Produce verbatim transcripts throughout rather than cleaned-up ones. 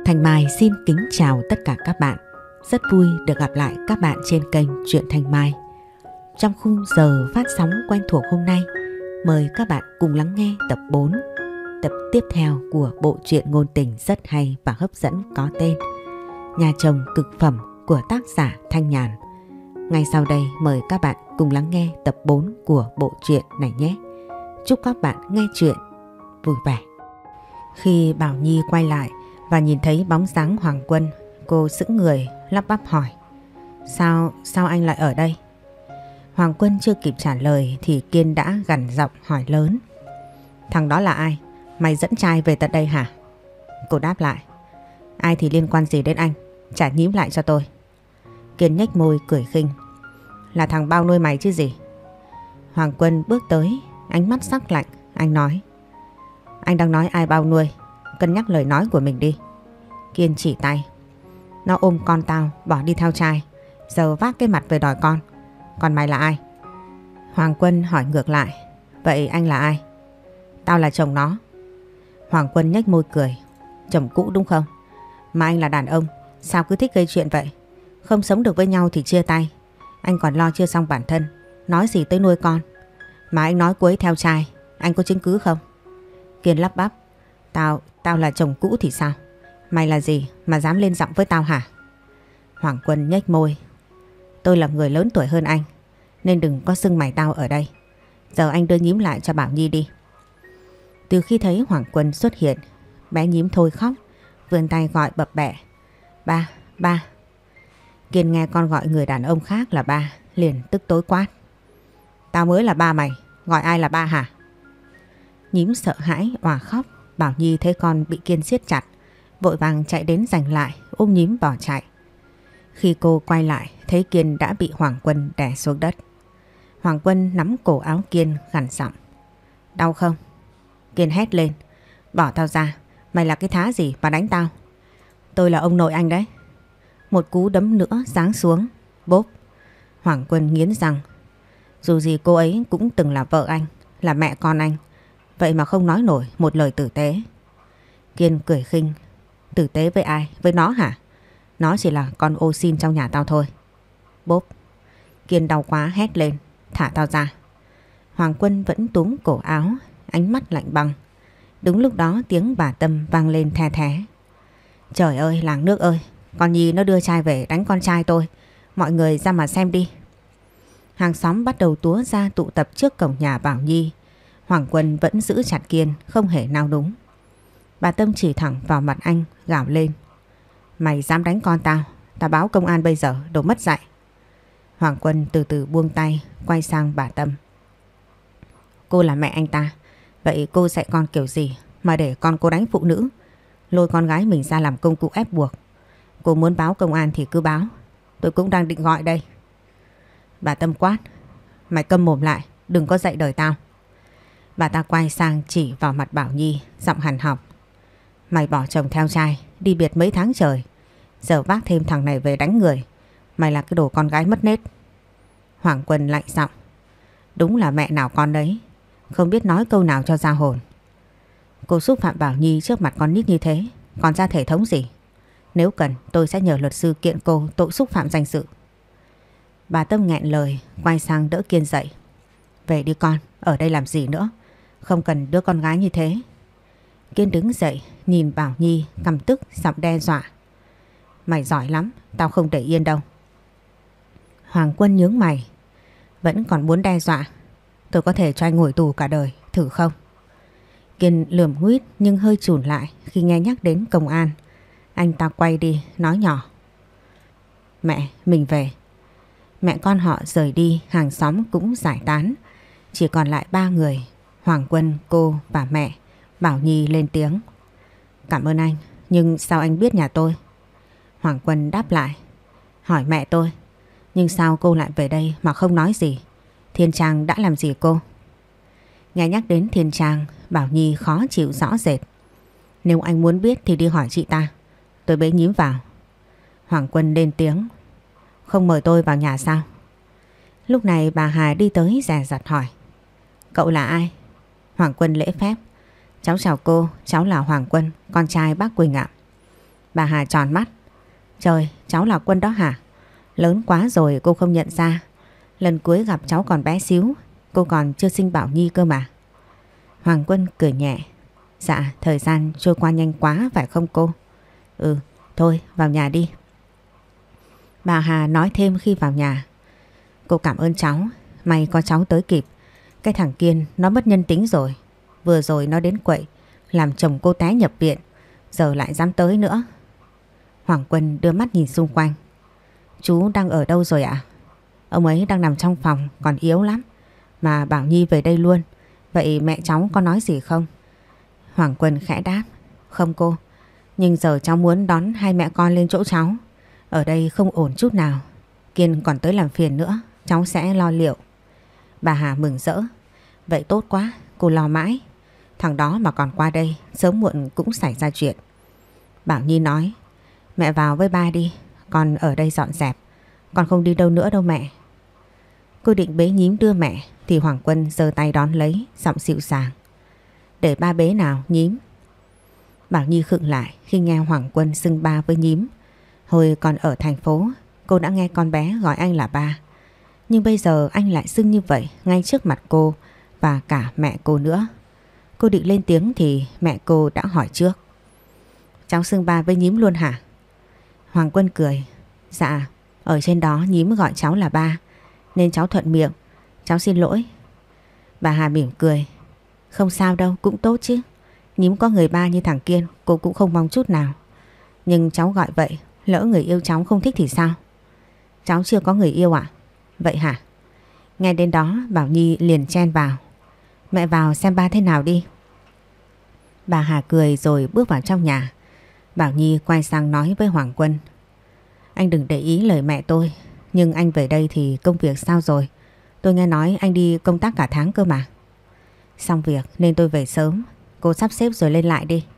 Thanh Mai xin kính chào tất cả các bạn. Rất vui được gặp lại các bạn trên kênh Truyện Thanh Mai. Trong khung giờ phát sóng quen thuộc hôm nay, mời các bạn cùng lắng nghe tập bốn, tập tiếp theo của bộ truyện ngôn tình rất hay và hấp dẫn có tên Nhà chồng cực phẩm của tác giả Thanh Nhàn. Ngay sau đây mời các bạn cùng lắng nghe tập bốn của bộ truyện này nhé. Chúc các bạn nghe truyện vui vẻ. Khi Bảo Nhi quay lại và nhìn thấy bóng dáng Hoàng Quân, cô sững người lắp bắp hỏi: Sao, sao anh lại ở đây? Hoàng Quân chưa kịp trả lời thì Kiên đã gằn giọng hỏi lớn: Thằng đó là ai? Mày dẫn trai về tận đây hả? Cô đáp lại: Ai thì liên quan gì đến anh? Trả nhím lại cho tôi. Kiên nhếch môi cười khinh: Là thằng bao nuôi mày chứ gì? Hoàng Quân bước tới, ánh mắt sắc lạnh. Anh nói: Anh đang nói ai bao nuôi? Cân nhắc lời nói của mình đi. Kiên chỉ tay: Nó ôm con tao bỏ đi theo trai, giờ vác cái mặt về đòi con. Còn mày là ai? Hoàng Quân hỏi ngược lại: Vậy anh là ai? Tao là chồng nó. Hoàng Quân nhếch môi cười: Chồng cũ đúng không? Mà anh là đàn ông, sao cứ thích gây chuyện vậy? Không sống được với nhau thì chia tay. Anh còn lo chưa xong bản thân, nói gì tới nuôi con. Mà anh nói cô ấy theo trai, anh có chứng cứ không? Kiên lắp bắp: Tao, tao là chồng cũ thì sao? Mày là gì mà dám lên giọng với tao hả? Hoàng Quân nhếch môi: Tôi là người lớn tuổi hơn anh, nên đừng có xưng mày tao ở đây. Giờ anh đưa nhím lại cho Bảo Nhi đi. Từ khi thấy Hoàng Quân xuất hiện, bé nhím thôi khóc, vươn tay gọi bập bẹ: Ba, ba. Kiên nghe con gọi người đàn ông khác là ba, liền tức tối quát: Tao mới là ba mày, gọi ai là ba hả? Nhím sợ hãi òa khóc. Bảo Nhi thấy con bị Kiên siết chặt, vội vàng chạy đến giành lại, ôm nhím bỏ chạy. Khi cô quay lại, thấy Kiên đã bị Hoàng Quân đè xuống đất. Hoàng Quân nắm cổ áo Kiên gằn giọng: Đau không? Kiên hét lên: Bỏ tao ra, mày là cái thá gì mà đánh tao? Tôi là ông nội anh đấy. Một cú đấm nữa giáng xuống. Bốp. Hoàng Quân nghiến răng. Dù gì cô ấy cũng từng là vợ anh, là mẹ con anh, vậy mà không nói nổi một lời tử tế. Kiên cười khinh: Tử tế với ai? Với nó hả? Nó chỉ là con ô xin trong nhà tao thôi. Bốp. Kiên đau quá hét lên: Thả tao ra. Hoàng Quân vẫn túm cổ áo, ánh mắt lạnh băng. Đúng lúc đó tiếng bà Tâm vang lên the thé: Trời ơi, làng nước ơi, con Nhi nó đưa trai về đánh con trai tôi. Mọi người ra mà xem đi. Hàng xóm bắt đầu túa ra tụ tập trước cổng nhà Bảo Nhi. Hoàng Quân vẫn giữ chặt Kiên, không hề nao núng. Bà Tâm chỉ thẳng vào mặt anh, gào lên: Mày dám đánh con tao, tao báo công an bây giờ, đồ mất dạy. Hoàng Quân từ từ buông tay, quay sang bà Tâm: Cô là mẹ anh ta, vậy cô dạy con kiểu gì mà để con cô đánh phụ nữ, lôi con gái mình ra làm công cụ ép buộc? Cô muốn báo công an thì cứ báo, tôi cũng đang định gọi đây. Bà Tâm quát: Mày câm mồm lại, đừng có dạy đời tao. Bà ta quay sang chỉ vào mặt Bảo Nhi, giọng hằn học: Mày bỏ chồng theo trai, đi biệt mấy tháng trời, giờ vác thêm thằng này về đánh người. Mày là cái đồ con gái mất nết. Hoàng Quân lạnh giọng: Đúng là mẹ nào con đấy, không biết nói câu nào cho ra hồn. Cô xúc phạm Bảo Nhi trước mặt con nít như thế, còn ra thể thống gì? Nếu cần tôi sẽ nhờ luật sư kiện cô tội xúc phạm danh dự. Bà Tâm nghẹn lời, quay sang đỡ Kiên dậy: Về đi con, ở đây làm gì nữa, không cần đứa con gái như thế. Kiên đứng dậy nhìn Bảo Nhi căm tức, giọng đe dọa: Mày giỏi lắm, tao không để yên đâu. Hoàng Quân nhướng mày: Vẫn còn muốn đe dọa? Tôi có thể cho anh ngồi tù cả đời, thử không? Kiên lườm nguýt nhưng hơi chùn lại khi nghe nhắc đến công an. Anh ta quay đi nói nhỏ: Mẹ, mình về. Mẹ con họ rời đi, hàng xóm cũng giải tán, chỉ còn lại ba người: Hoàng Quân, cô và mẹ. Bảo Nhi lên tiếng: Cảm ơn anh, nhưng sao anh biết nhà tôi? Hoàng Quân đáp lại: Hỏi mẹ tôi. Nhưng sao cô lại về đây mà không nói gì? Thiên Trang đã làm gì cô? Nghe nhắc đến Thiên Trang, Bảo Nhi khó chịu rõ rệt. Nếu anh muốn biết thì đi hỏi chị ta. Tôi bế nhím vào. Hoàng Quân lên tiếng: Không mời tôi vào nhà sao? Lúc này bà Hà đi tới dè dặt hỏi: Cậu là ai? Hoàng Quân lễ phép: Cháu chào cô, cháu là Hoàng Quân, con trai bác Quỳnh ạ. Bà Hà tròn mắt. Trời, cháu là Quân đó hả? Lớn quá rồi cô không nhận ra. Lần cuối gặp cháu còn bé xíu, cô còn chưa sinh Bảo Nhi cơ mà. Hoàng Quân cười nhẹ. Dạ, thời gian trôi qua nhanh quá phải không cô? Ừ, thôi vào nhà đi. Bà Hà nói thêm khi vào nhà. Cô cảm ơn cháu, may có cháu tới kịp. Cái thằng Kiên nó mất nhân tính rồi. Vừa rồi nó đến quậy, làm chồng cô té nhập viện, giờ lại dám tới nữa. Hoàng Quân đưa mắt nhìn xung quanh. Chú đang ở đâu rồi ạ? Ông ấy đang nằm trong phòng, còn yếu lắm. Mà Bảo Nhi về đây luôn. Vậy mẹ cháu có nói gì không? Hoàng Quân khẽ đáp. Không cô, nhưng giờ cháu muốn đón hai mẹ con lên chỗ cháu. Ở đây không ổn chút nào. Kiên còn tới làm phiền nữa, cháu sẽ lo liệu. Bà Hà mừng rỡ. Vậy tốt quá, cô lo mãi. Thằng đó mà còn qua đây, sớm muộn cũng xảy ra chuyện. Bảo Nhi nói. Mẹ vào với ba đi, con ở đây dọn dẹp. Con không đi đâu nữa đâu mẹ. Cô định bế nhím đưa mẹ thì Hoàng Quân giơ tay đón lấy, giọng dịu dàng. Để ba bế nào nhím. Bảo Nhi khựng lại khi nghe Hoàng Quân xưng ba với nhím. Hồi còn ở thành phố, cô đã nghe con bé gọi anh là ba. Nhưng bây giờ anh lại xưng như vậy ngay trước mặt cô và cả mẹ cô nữa. Cô định lên tiếng thì mẹ cô đã hỏi trước. Cháu xưng ba với nhím luôn hả? Hoàng Quân cười. Dạ, ở trên đó nhím gọi cháu là ba, nên cháu thuận miệng. Cháu xin lỗi. Bà Hà mỉm cười. Không sao đâu, cũng tốt chứ. Nhím có người ba như thằng Kiên, cô cũng không mong chút nào. Nhưng cháu gọi vậy, lỡ người yêu cháu không thích thì sao? Cháu chưa có người yêu ạ? Vậy hả? Nghe đến đó Bảo Nhi liền chen vào. Mẹ vào xem ba thế nào đi. Bà Hà cười rồi bước vào trong nhà. Bảo Nhi quay sang nói với Hoàng Quân. Anh đừng để ý lời mẹ tôi, nhưng anh về đây thì công việc sao rồi? Tôi nghe nói anh đi công tác cả tháng cơ mà. Xong việc nên tôi về sớm. Cô sắp xếp rồi lên lại đi.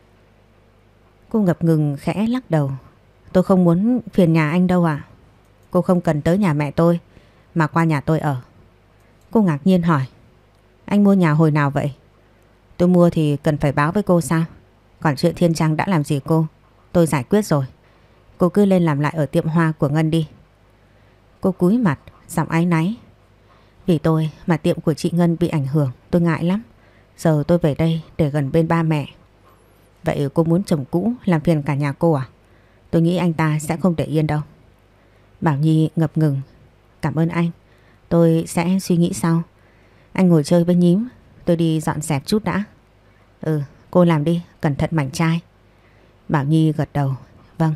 Cô ngập ngừng khẽ lắc đầu. Tôi không muốn phiền nhà anh đâu ạ. Cô không cần tới nhà mẹ tôi, mà qua nhà tôi ở. Cô ngạc nhiên hỏi. Anh mua nhà hồi nào vậy? Tôi mua thì cần phải báo với cô sao? Còn chuyện Thiên Trang đã làm gì cô, tôi giải quyết rồi. Cô cứ lên làm lại ở tiệm hoa của Ngân đi. Cô cúi mặt, giọng áy náy. Vì tôi mà tiệm của chị Ngân bị ảnh hưởng, tôi ngại lắm. Giờ tôi về đây để gần bên ba mẹ. Vậy cô muốn chồng cũ làm phiền cả nhà cô à? Tôi nghĩ anh ta sẽ không để yên đâu. Bảo Nhi ngập ngừng. Cảm ơn anh, tôi sẽ suy nghĩ sau. Anh ngồi chơi với nhím, tôi đi dọn dẹp chút đã. Ừ, cô làm đi, cẩn thận mảnh chai. Bảo Nhi gật đầu. Vâng.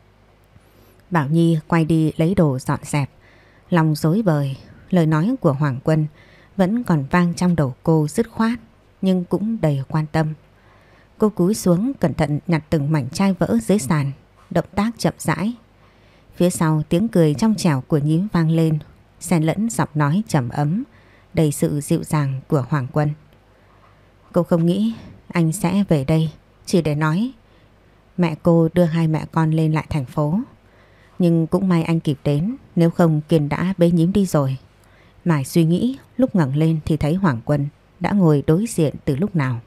Bảo Nhi quay đi lấy đồ dọn dẹp. Lòng rối bời. Lời nói của Hoàng Quân vẫn còn vang trong đầu cô dứt khoát, nhưng cũng đầy quan tâm. Cô cúi xuống cẩn thận nhặt từng mảnh chai vỡ dưới sàn, động tác chậm rãi. Phía sau tiếng cười trong trẻo của nhím vang lên, xen lẫn giọng nói trầm ấm, đầy sự dịu dàng của Hoàng Quân. Cô không nghĩ anh sẽ về đây chỉ để nói mẹ cô đưa hai mẹ con lên lại thành phố. Nhưng cũng may anh kịp đến, nếu không Kiên đã bế nhím đi rồi. Mải suy nghĩ, lúc ngẩng lên thì thấy Hoàng Quân đã ngồi đối diện từ lúc nào.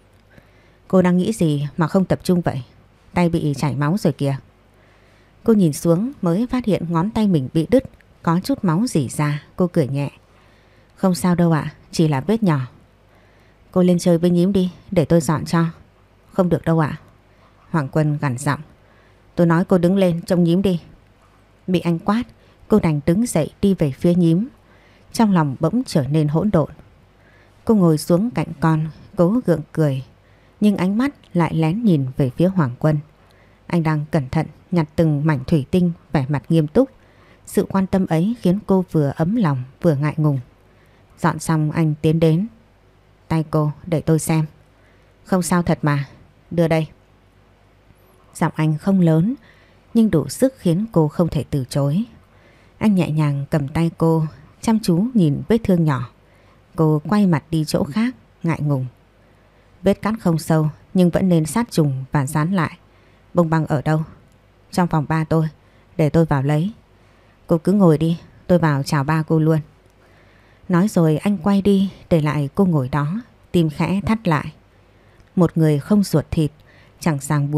Cô đang nghĩ gì mà không tập trung vậy? Tay bị chảy máu rồi kìa. Cô nhìn xuống mới phát hiện ngón tay mình bị đứt, có chút máu rỉ ra. Cô cười nhẹ. Không sao đâu ạ, chỉ là vết nhỏ. Cô lên chơi với nhím đi, để tôi dọn cho. Không được đâu ạ. Hoàng Quân gằn giọng. Tôi nói cô đứng lên trông nhím đi. Bị anh quát, cô đành đứng dậy đi về phía nhím. Trong lòng bỗng trở nên hỗn độn. Cô ngồi xuống cạnh con, cố gượng cười, nhưng ánh mắt lại lén nhìn về phía Hoàng Quân. Anh đang cẩn thận nhặt từng mảnh thủy tinh, vẻ mặt nghiêm túc. Sự quan tâm ấy khiến cô vừa ấm lòng vừa ngại ngùng. Dọn xong anh tiến đến. Tay cô để tôi xem. Không sao thật mà, đưa đây. Giọng anh không lớn nhưng đủ sức khiến cô không thể từ chối. Anh nhẹ nhàng cầm tay cô, chăm chú nhìn vết thương nhỏ. Cô quay mặt đi chỗ khác, ngại ngùng. Vết cắt không sâu nhưng vẫn nên sát trùng và dán lại. Bông băng ở đâu? Trong phòng ba tôi, để tôi vào lấy. Cô cứ ngồi đi, tôi vào chào ba cô luôn. Nói rồi anh quay đi để lại cô ngồi đó, tim khẽ thắt lại. Một người không ruột thịt, chẳng ràng buộc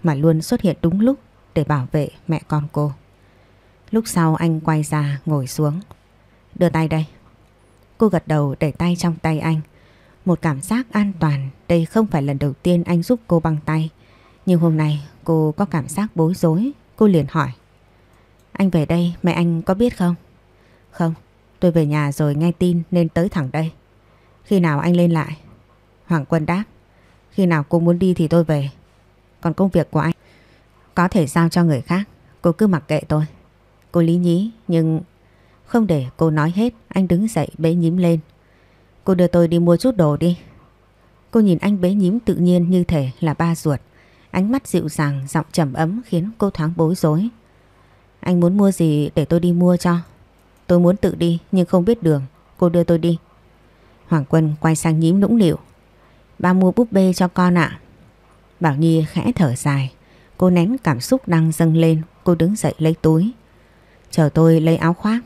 mà luôn xuất hiện đúng lúc để bảo vệ mẹ con cô. Lúc sau anh quay ra ngồi xuống. Đưa tay đây. Cô gật đầu để tay trong tay anh. Một cảm giác an toàn. Đây không phải lần đầu tiên anh giúp cô băng tay. Nhưng hôm nay cô có cảm giác bối rối. Cô liền hỏi. Anh về đây mẹ anh có biết không? Không, tôi về nhà rồi nghe tin nên tới thẳng đây. Khi nào anh lên lại? Hoàng Quân đáp. Khi nào cô muốn đi thì tôi về. Còn công việc của anh có thể giao cho người khác. Cô cứ mặc kệ tôi. Cô lý nhí nhưng không để cô nói hết. Anh đứng dậy bế Nhím lên. Cô đưa tôi đi mua chút đồ đi. Cô nhìn anh bế Nhím tự nhiên như thể là ba ruột. Ánh mắt dịu dàng, giọng trầm ấm khiến cô thoáng bối rối. Anh muốn mua gì để tôi đi mua cho? Tôi muốn tự đi nhưng không biết đường. Cô đưa tôi đi. Hoàng Quân quay sang Nhím nũng nịu. Ba mua búp bê cho con ạ. Bảo Nhi khẽ thở dài. Cô nén cảm xúc đang dâng lên. Cô đứng dậy lấy túi. Chờ tôi lấy áo khoác.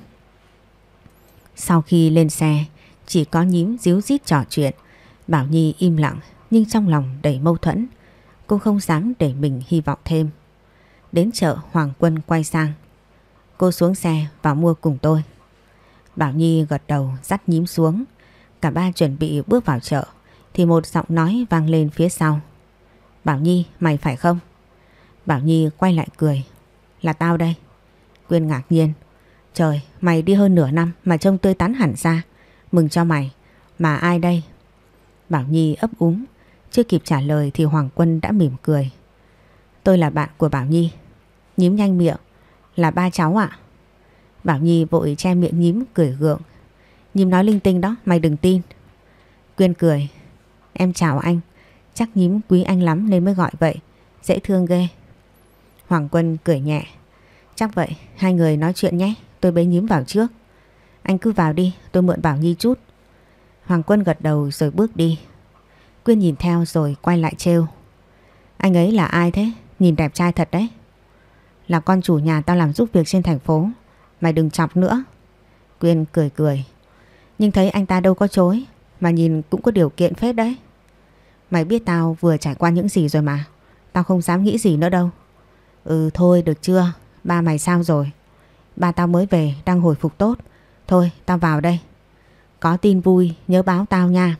Sau khi lên xe, chỉ có Nhím díu dít trò chuyện. Bảo Nhi im lặng nhưng trong lòng đầy mâu thuẫn. Cô không dám để mình hy vọng thêm. Đến chợ, Hoàng Quân quay sang. Cô xuống xe và mua cùng tôi. Bảo Nhi gật đầu dắt Nhím xuống. Cả ba chuẩn bị bước vào chợ thì một giọng nói vang lên phía sau. Bảo Nhi, mày phải không? Bảo Nhi quay lại cười. Là tao đây. Quyên ngạc nhiên. Trời, mày đi hơn nửa năm mà trông tươi tắn hẳn ra. Mừng cho mày. Mà ai đây? Bảo Nhi ấp úng. Chưa kịp trả lời thì Hoàng Quân đã mỉm cười. Tôi là bạn của Bảo Nhi. Nhím nhanh miệng. Là ba cháu ạ. Bảo Nhi vội che miệng Nhím cười gượng. Nhím nói linh tinh đó, mày đừng tin. Quyên cười. Em chào anh. Chắc Nhím quý anh lắm nên mới gọi vậy. Dễ thương ghê. Hoàng Quân cười nhẹ. Chắc vậy, hai người nói chuyện nhé. Tôi bế Nhím vào trước. Anh cứ vào đi, tôi mượn Bảo Nhi chút. Hoàng Quân gật đầu rồi bước đi. Quyên nhìn theo rồi quay lại trêu. Anh ấy là ai thế? Nhìn đẹp trai thật đấy. Là con chủ nhà tao làm giúp việc trên thành phố. Mày đừng chọc nữa. Quyên cười cười. Nhưng thấy anh ta đâu có chối. Mà nhìn cũng có điều kiện phết đấy. Mày biết tao vừa trải qua những gì rồi mà. Tao không dám nghĩ gì nữa đâu. Ừ thôi được chưa? Ba mày sao rồi? Ba tao mới về, đang hồi phục tốt. Thôi tao vào đây. Có tin vui nhớ báo tao nha.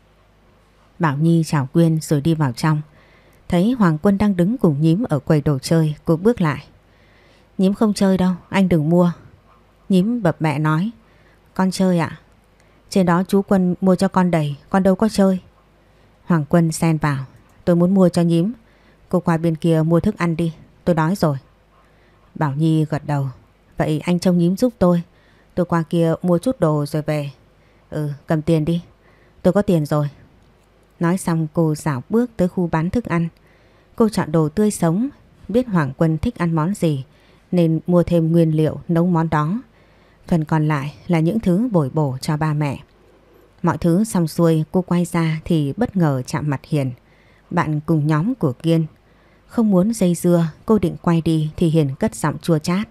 Bảo Nhi chào Quyên rồi đi vào trong. Thấy Hoàng Quân đang đứng cùng Nhím ở quầy đồ chơi. Cô bước lại. Nhím không chơi đâu, anh đừng mua. Nhím bập bẹ nói. Con chơi ạ? Trên đó chú Quân mua cho con đầy, con đâu có chơi. Hoàng Quân xen vào. Tôi muốn mua cho Nhím. Cô qua bên kia mua thức ăn đi, tôi đói rồi. Bảo Nhi gật đầu. Vậy anh trông Nhím giúp tôi. Tôi qua kia mua chút đồ rồi về. Ừ, cầm tiền đi. Tôi có tiền rồi. Nói xong cô dạo bước tới khu bán thức ăn. Cô chọn đồ tươi sống. Biết Hoàng Quân thích ăn món gì nên mua thêm nguyên liệu nấu món đó. Phần còn lại là những thứ bồi bổ cho ba mẹ. Mọi thứ xong xuôi cô quay ra thì bất ngờ chạm mặt Hiền, bạn cùng nhóm của Kiên. Không muốn dây dưa, cô định quay đi thì Hiền cất giọng chua chát.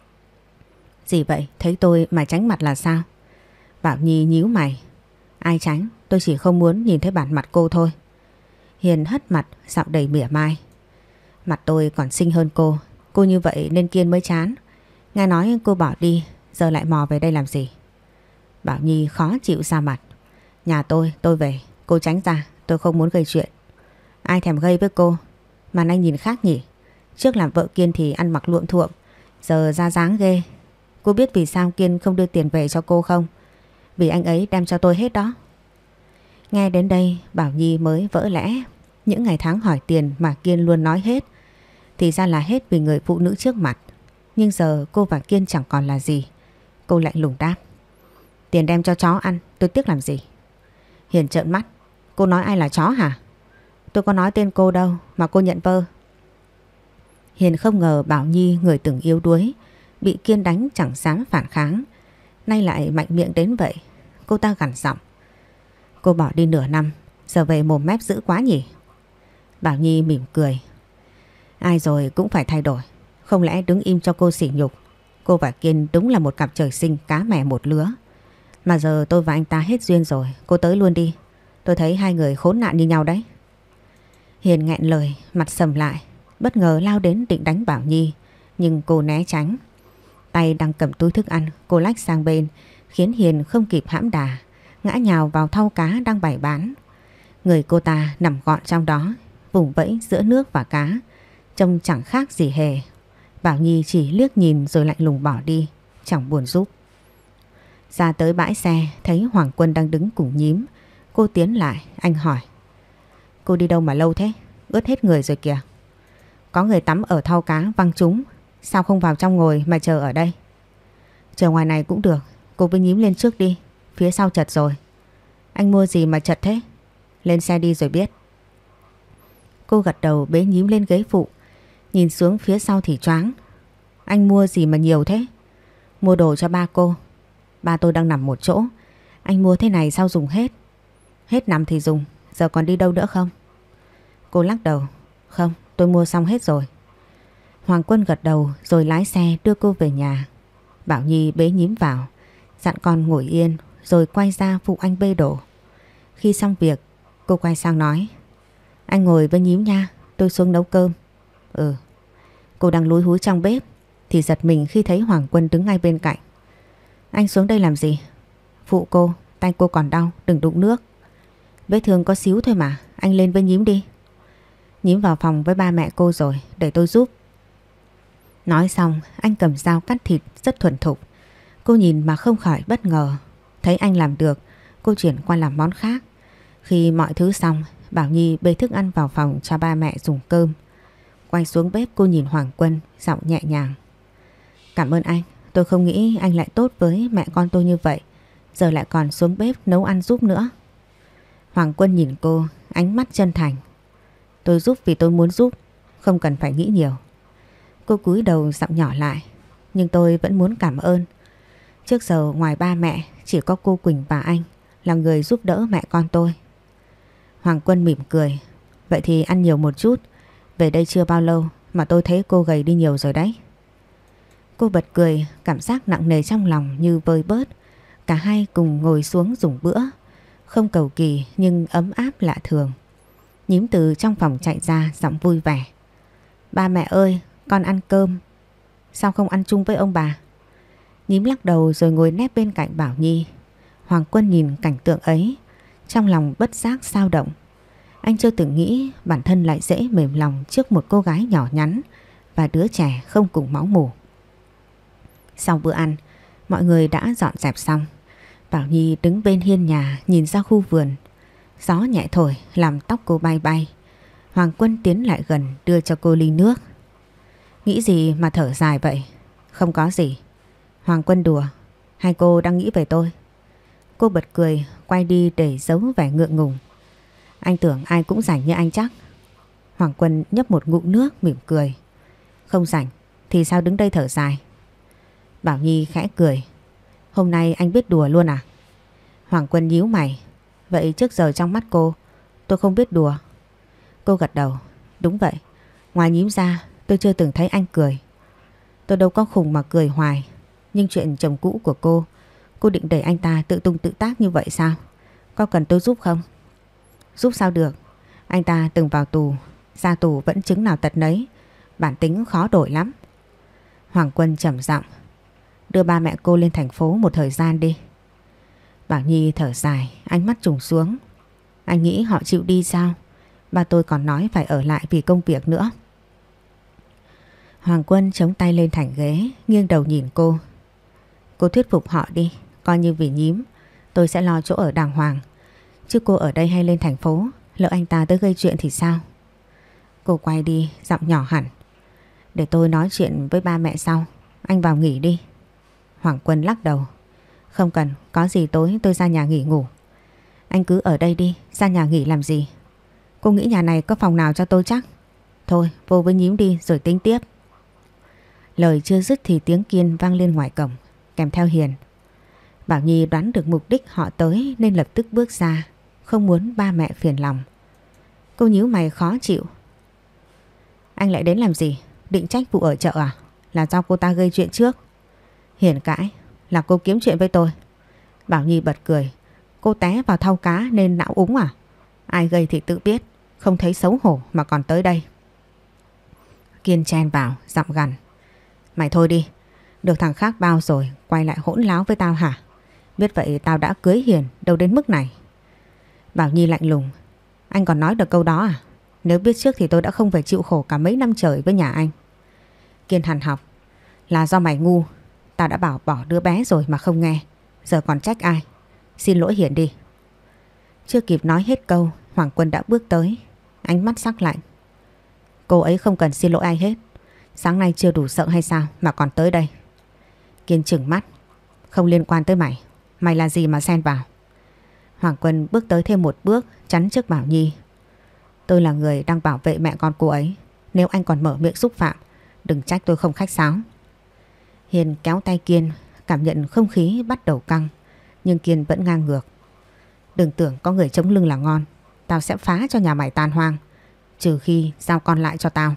Gì vậy? Thấy tôi mà tránh mặt là sao? Bảo Nhi nhíu mày. Ai tránh? Tôi chỉ không muốn nhìn thấy bản mặt cô thôi. Hiền hất mặt, giọng đầy mỉa mai. Mặt tôi còn xinh hơn cô. Cô như vậy nên Kiên mới chán. Nghe nói cô bỏ đi, giờ lại mò về đây làm gì? Bảo Nhi khó chịu ra mặt. Nhà tôi, tôi về. Cô tránh ra, tôi không muốn gây chuyện. Ai thèm gây với cô? Mà anh nhìn khác nhỉ? Trước làm vợ Kiên thì ăn mặc luộm thuộm, giờ ra dáng ghê. Cô biết vì sao Kiên không đưa tiền về cho cô không? Vì anh ấy đem cho tôi hết đó. Nghe đến đây Bảo Nhi mới vỡ lẽ. Những ngày tháng hỏi tiền mà Kiên luôn nói hết thì ra là hết vì người phụ nữ trước mặt. Nhưng giờ cô và Kiên chẳng còn là gì. Cô lạnh lùng đáp. Tiền đem cho chó ăn, tôi tiếc làm gì? Hiền trợn mắt. Cô nói ai là chó hả? Tôi có nói tên cô đâu mà cô nhận vơ. Hiền không ngờ Bảo Nhi người từng yếu đuối, bị Kiên đánh chẳng dám phản kháng, nay lại mạnh miệng đến vậy. Cô ta gằn giọng. Cô bỏ đi nửa năm, giờ về mồm mép dữ quá nhỉ? Bảo Nhi mỉm cười. Ai rồi cũng phải thay đổi. Không lẽ đứng im cho cô sỉ nhục? Cô và Kiên đúng là một cặp trời sinh cá mè một lứa. Mà giờ tôi và anh ta hết duyên rồi. Cô tới luôn đi. Tôi thấy hai người khốn nạn như nhau đấy. Hiền nghẹn lời, mặt sầm lại. bất ngờ lao đến định đánh Bảo Nhi, nhưng cô né tránh. Tay đang cầm túi thức ăn, cô lách sang bên, khiến Hiền không kịp hãm đà, ngã nhào vào thau cá đang bày bán. Người cô ta nằm gọn trong đó, vùng vẫy giữa nước và cá, trông chẳng khác gì hề. Bảo Nhi chỉ liếc nhìn rồi lạnh lùng bỏ đi, chẳng buồn giúp. Ra tới bãi xe, thấy Hoàng Quân đang đứng cùng Nhím. Cô tiến lại, anh hỏi: cô đi đâu mà lâu thế? Ướt hết người rồi kìa. Có người tắm ở thau cá văng trúng, sao không vào trong ngồi mà chờ ở đây? Chờ ngoài này cũng được, cô với Nhím lên trước đi, phía sau chật rồi. Anh mua gì mà chật thế? Lên xe đi rồi biết. Cô gật đầu bế Nhím lên ghế phụ, nhìn xuống phía sau thì choáng. Anh mua gì mà nhiều thế? Mua đồ cho ba cô. Ba tôi đang nằm một chỗ, anh mua thế này sao dùng hết? Hết nằm thì dùng, giờ còn đi đâu nữa không? Cô lắc đầu: không, tôi mua xong hết rồi. Hoàng Quân gật đầu rồi lái xe đưa cô về nhà. Bảo Nhi bế Nhím vào, dặn con ngồi yên rồi quay ra phụ anh bê đồ. Khi xong việc, cô quay sang nói: anh ngồi với Nhím nha, tôi xuống nấu cơm. Ừ. Cô đang lúi húi trong bếp thì giật mình khi thấy Hoàng Quân đứng ngay bên cạnh. Anh xuống đây làm gì? Phụ cô, tay cô còn đau, đừng đụng nước. Vết thương có xíu thôi mà, anh lên với Nhím đi. Nhím vào phòng với ba mẹ cô rồi, để tôi giúp. Nói xong, anh cầm dao cắt thịt rất thuần thục. Cô nhìn mà không khỏi bất ngờ. Thấy anh làm được, cô chuyển qua làm món khác. Khi mọi thứ xong, Bảo Nhi bê thức ăn vào phòng cho ba mẹ dùng cơm. Quay xuống bếp, cô nhìn Hoàng Quân, giọng nhẹ nhàng: cảm ơn anh, tôi không nghĩ anh lại tốt với mẹ con tôi như vậy, giờ lại còn xuống bếp nấu ăn giúp nữa. Hoàng Quân nhìn cô, ánh mắt chân thành: tôi giúp vì tôi muốn giúp, không cần phải nghĩ nhiều. Cô cúi đầu giọng nhỏ lại: nhưng tôi vẫn muốn cảm ơn. Trước giờ ngoài ba mẹ, chỉ có cô Quỳnh và anh là người giúp đỡ mẹ con tôi. Hoàng Quân mỉm cười: vậy thì ăn nhiều một chút, về đây chưa bao lâu mà tôi thấy cô gầy đi nhiều rồi đấy. Cô bật cười, cảm giác nặng nề trong lòng như vơi bớt. Cả hai cùng ngồi xuống dùng bữa, không cầu kỳ nhưng ấm áp lạ thường. Nhím từ trong phòng chạy ra, giọng vui vẻ: ba mẹ ơi, con ăn cơm, sao không ăn chung với ông bà? Nhím lắc đầu rồi ngồi nép bên cạnh Bảo Nhi. Hoàng Quân nhìn cảnh tượng ấy, trong lòng bất giác xao động. Anh chưa từng nghĩ bản thân lại dễ mềm lòng trước một cô gái nhỏ nhắn và đứa trẻ không cùng máu mủ. Sau bữa ăn, mọi người đã dọn dẹp xong. Bảo Nhi đứng bên hiên nhà nhìn ra khu vườn. Gió nhẹ thổi làm tóc cô bay bay. Hoàng Quân tiến lại gần đưa cho cô ly nước. Nghĩ gì mà thở dài vậy? Không có gì. Hoàng Quân đùa, hai cô đang nghĩ về tôi. Cô bật cười, quay đi để giấu vẻ ngượng ngùng. Anh tưởng ai cũng rảnh như anh chắc. Hoàng Quân nhấp một ngụm nước mỉm cười. Không rảnh thì sao đứng đây thở dài? Bảo Nhi khẽ cười. Hôm nay anh biết đùa luôn à? Hoàng Quân nhíu mày. Vậy trước giờ trong mắt cô, tôi không biết đùa. Cô gật đầu. Đúng vậy, ngoài Nhím ra tôi chưa từng thấy anh cười. Tôi đâu có khùng mà cười hoài. Nhưng chuyện chồng cũ của cô, cô định để anh ta tự tung tự tác như vậy sao? Có cần tôi giúp không? Giúp sao được? Anh ta từng vào tù, ra tù vẫn chứng nào tật nấy, bản tính khó đổi lắm. Hoàng Quân trầm giọng. Đưa ba mẹ cô lên thành phố một thời gian đi. Bảo Nhi thở dài, ánh mắt trùng xuống. Anh nghĩ họ chịu đi sao? Ba tôi còn nói phải ở lại vì công việc nữa. Hoàng Quân chống tay lên thành ghế, nghiêng đầu nhìn cô. Cô thuyết phục họ đi, coi như vì Nhím, tôi sẽ lo chỗ ở đàng hoàng. Chứ cô ở đây hay lên thành phố, lỡ anh ta tới gây chuyện thì sao? Cô quay đi, giọng nhỏ hẳn. Để tôi nói chuyện với ba mẹ sau, anh vào nghỉ đi. Hoàng Quân lắc đầu. Không cần, có gì tối tôi ra nhà nghỉ ngủ. Anh cứ ở đây đi, ra nhà nghỉ làm gì? Cô nghĩ nhà này có phòng nào cho tôi chắc? Thôi, vô với Nhím đi rồi tính tiếp. Lời chưa dứt thì tiếng Kiên vang lên ngoài cổng, kèm theo Hiền. Bảo Nhi đoán được mục đích họ tới nên lập tức bước ra, không muốn ba mẹ phiền lòng. Cô nhíu mày khó chịu. Anh lại đến làm gì? Định trách vụ ở chợ à? Là do cô ta gây chuyện trước? Hiền cãi. Là cô kiếm chuyện với tôi. Bảo Nhi bật cười. Cô té vào thau cá nên não úng à? Ai gây thì tự biết, không thấy xấu hổ mà còn tới đây. Kiên chen vào giọng gằn. Mày thôi đi, được thằng khác bao rồi quay lại hỗn láo với tao hả? Biết vậy tao đã cưới Hiền đâu đến mức này. Bảo Nhi lạnh lùng. Anh còn nói được câu đó à? Nếu biết trước thì tôi đã không phải chịu khổ cả mấy năm trời với nhà anh. Kiên hằn học. Là do mày ngu. Tao đã bảo bỏ đứa bé rồi mà không nghe. Giờ còn trách ai? Xin lỗi Hiền đi. Chưa kịp nói hết câu, Hoàng Quân đã bước tới, ánh mắt sắc lạnh. Cô ấy không cần xin lỗi ai hết. Sáng nay chưa đủ sợ hay sao mà còn tới đây? Kiên trừng mắt. Không liên quan tới mày. Mày là gì mà xen vào? Hoàng Quân bước tới thêm một bước, chắn trước Bảo Nhi. Tôi là người đang bảo vệ mẹ con cô ấy. Nếu anh còn mở miệng xúc phạm, đừng trách tôi không khách sáo. Hiền kéo tay Kiên, cảm nhận không khí bắt đầu căng, nhưng Kiên vẫn ngang ngược. Đừng tưởng có người chống lưng là ngon. Tao sẽ phá cho nhà mày tan hoang, trừ khi giao con lại cho tao.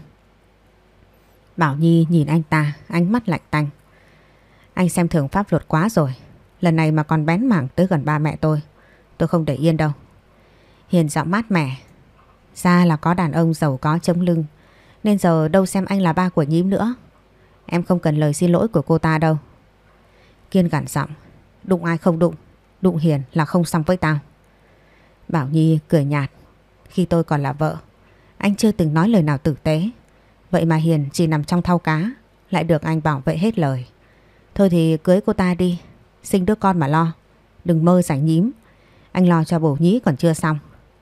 Bảo Nhi nhìn anh ta, ánh mắt lạnh tanh. Anh xem thường pháp luật quá rồi. Lần này mà còn bén mảng tới gần ba mẹ tôi, tôi không để yên đâu. Hiền giọng mát mẻ. Ra là có đàn ông giàu có chống lưng, nên giờ đâu xem anh là ba của Nhím nữa. Em không cần lời xin lỗi của cô ta đâu. Kiên gằn giọng. Đụng ai không đụng, đụng Hiền là không xong với tao. Bảo Nhi cười nhạt. Khi tôi còn là vợ, anh chưa từng nói lời nào tử tế. Vậy mà Hiền chỉ nằm trong thau cá, lại được anh bảo vệ hết lời. Thôi thì cưới cô ta đi, sinh đứa con mà lo. Đừng mơ giành Nhím. Anh lo cho bổ nhí còn chưa xong.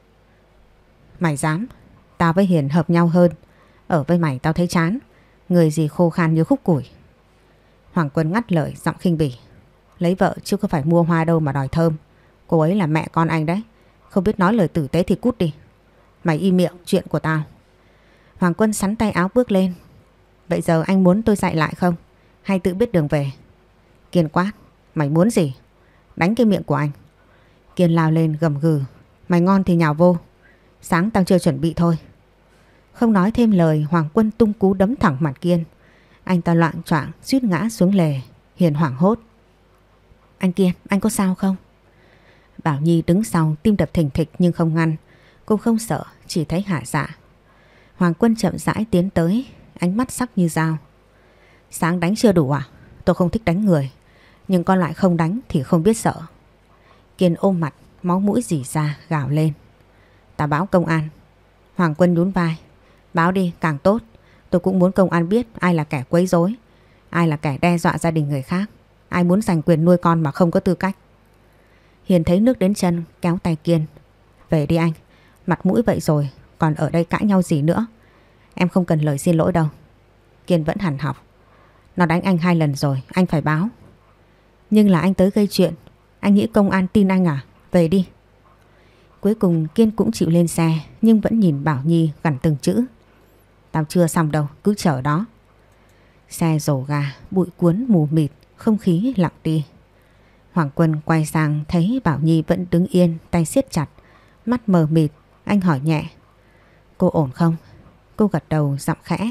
Mày dám? Tao với Hiền hợp nhau hơn. Ở với mày tao thấy chán. Người gì khô khan như khúc củi. Hoàng Quân ngắt lời giọng khinh bỉ. Lấy vợ chứ có phải mua hoa đâu mà đòi thơm. Cô ấy là mẹ con anh đấy. Không biết nói lời tử tế thì cút đi. Mày im miệng, chuyện của tao. Hoàng Quân sắn tay áo bước lên. Vậy giờ anh muốn tôi dạy lại không? Hay tự biết đường về? Kiên quát. Mày muốn gì? Đánh cái miệng của anh. Kiên lao lên gầm gừ. Mày ngon thì nhào vô. Sáng tao chưa chuẩn bị thôi. Không nói thêm lời, Hoàng Quân tung cú đấm thẳng mặt Kiên. Anh ta loạng choạng suýt ngã xuống lề. Hiền hoảng hốt. Anh Kiên, anh có sao không? Bảo Nhi đứng sau, tim đập thình thịch nhưng không ngăn. Cô không sợ, chỉ thấy hả dạ. Hoàng Quân chậm rãi tiến tới, ánh mắt sắc như dao. Sáng đánh chưa đủ à? Tôi không thích đánh người, nhưng con lại không đánh thì không biết sợ. Kiên ôm mặt, máu mũi rỉ ra, gào lên. Ta báo công an. Hoàng Quân nhún vai. Báo đi, càng tốt. Tôi cũng muốn công an biết ai là kẻ quấy rối, ai là kẻ đe dọa gia đình người khác, ai muốn giành quyền nuôi con mà không có tư cách. Hiền thấy nước đến chân, kéo tay Kiên. Về đi anh, mặt mũi vậy rồi, còn ở đây cãi nhau gì nữa. Em không cần lời xin lỗi đâu. Kiên vẫn hằn học. Nó đánh anh hai lần rồi, anh phải báo. Nhưng là anh tới gây chuyện, anh nghĩ công an tin anh à? Về đi. Cuối cùng Kiên cũng chịu lên xe, nhưng vẫn nhìn Bảo Nhi gằn từng chữ. Tao chưa xong đâu, cứ chờ đó. Xe rồ ga, bụi cuốn mù mịt, không khí lặng đi. Hoàng Quân quay sang thấy Bảo Nhi vẫn đứng yên, tay siết chặt, mắt mờ mịt. Anh hỏi nhẹ. Cô ổn không? Cô gật đầu giọng khẽ.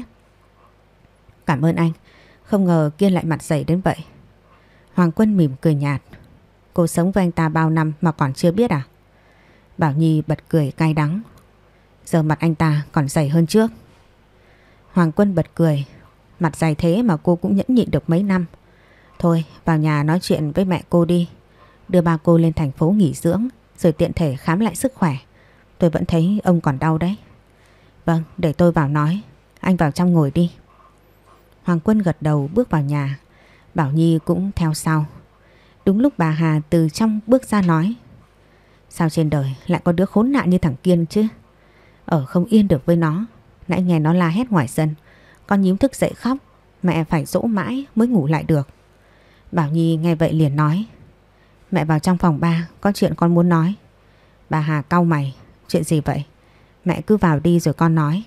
Cảm ơn anh. Không ngờ Kiên lại mặt dày đến vậy. Hoàng Quân mỉm cười nhạt. Cô sống với anh ta bao năm mà còn chưa biết à? Bảo Nhi bật cười cay đắng. Giờ mặt anh ta còn dày hơn trước. Hoàng Quân bật cười. Mặt dày thế mà cô cũng nhẫn nhịn được mấy năm. Thôi vào nhà nói chuyện với mẹ cô đi. Đưa ba cô lên thành phố nghỉ dưỡng, rồi tiện thể khám lại sức khỏe. Tôi vẫn thấy ông còn đau đấy. Vâng, để tôi vào nói. Anh vào trong ngồi đi. Hoàng Quân gật đầu bước vào nhà. Bảo Nhi cũng theo sau. Đúng lúc bà Hà từ trong bước ra nói. Sao trên đời lại có đứa khốn nạn như thằng Kiên chứ? Ở không yên được với nó. Nãy nghe nó la hét ngoài sân. Con Nhím thức dậy khóc. Mẹ phải dỗ mãi mới ngủ lại được. Bảo Nhi nghe vậy liền nói. Mẹ vào trong phòng ba, có chuyện con muốn nói. Bà Hà cau mày. Chuyện gì vậy? Mẹ cứ vào đi rồi con nói.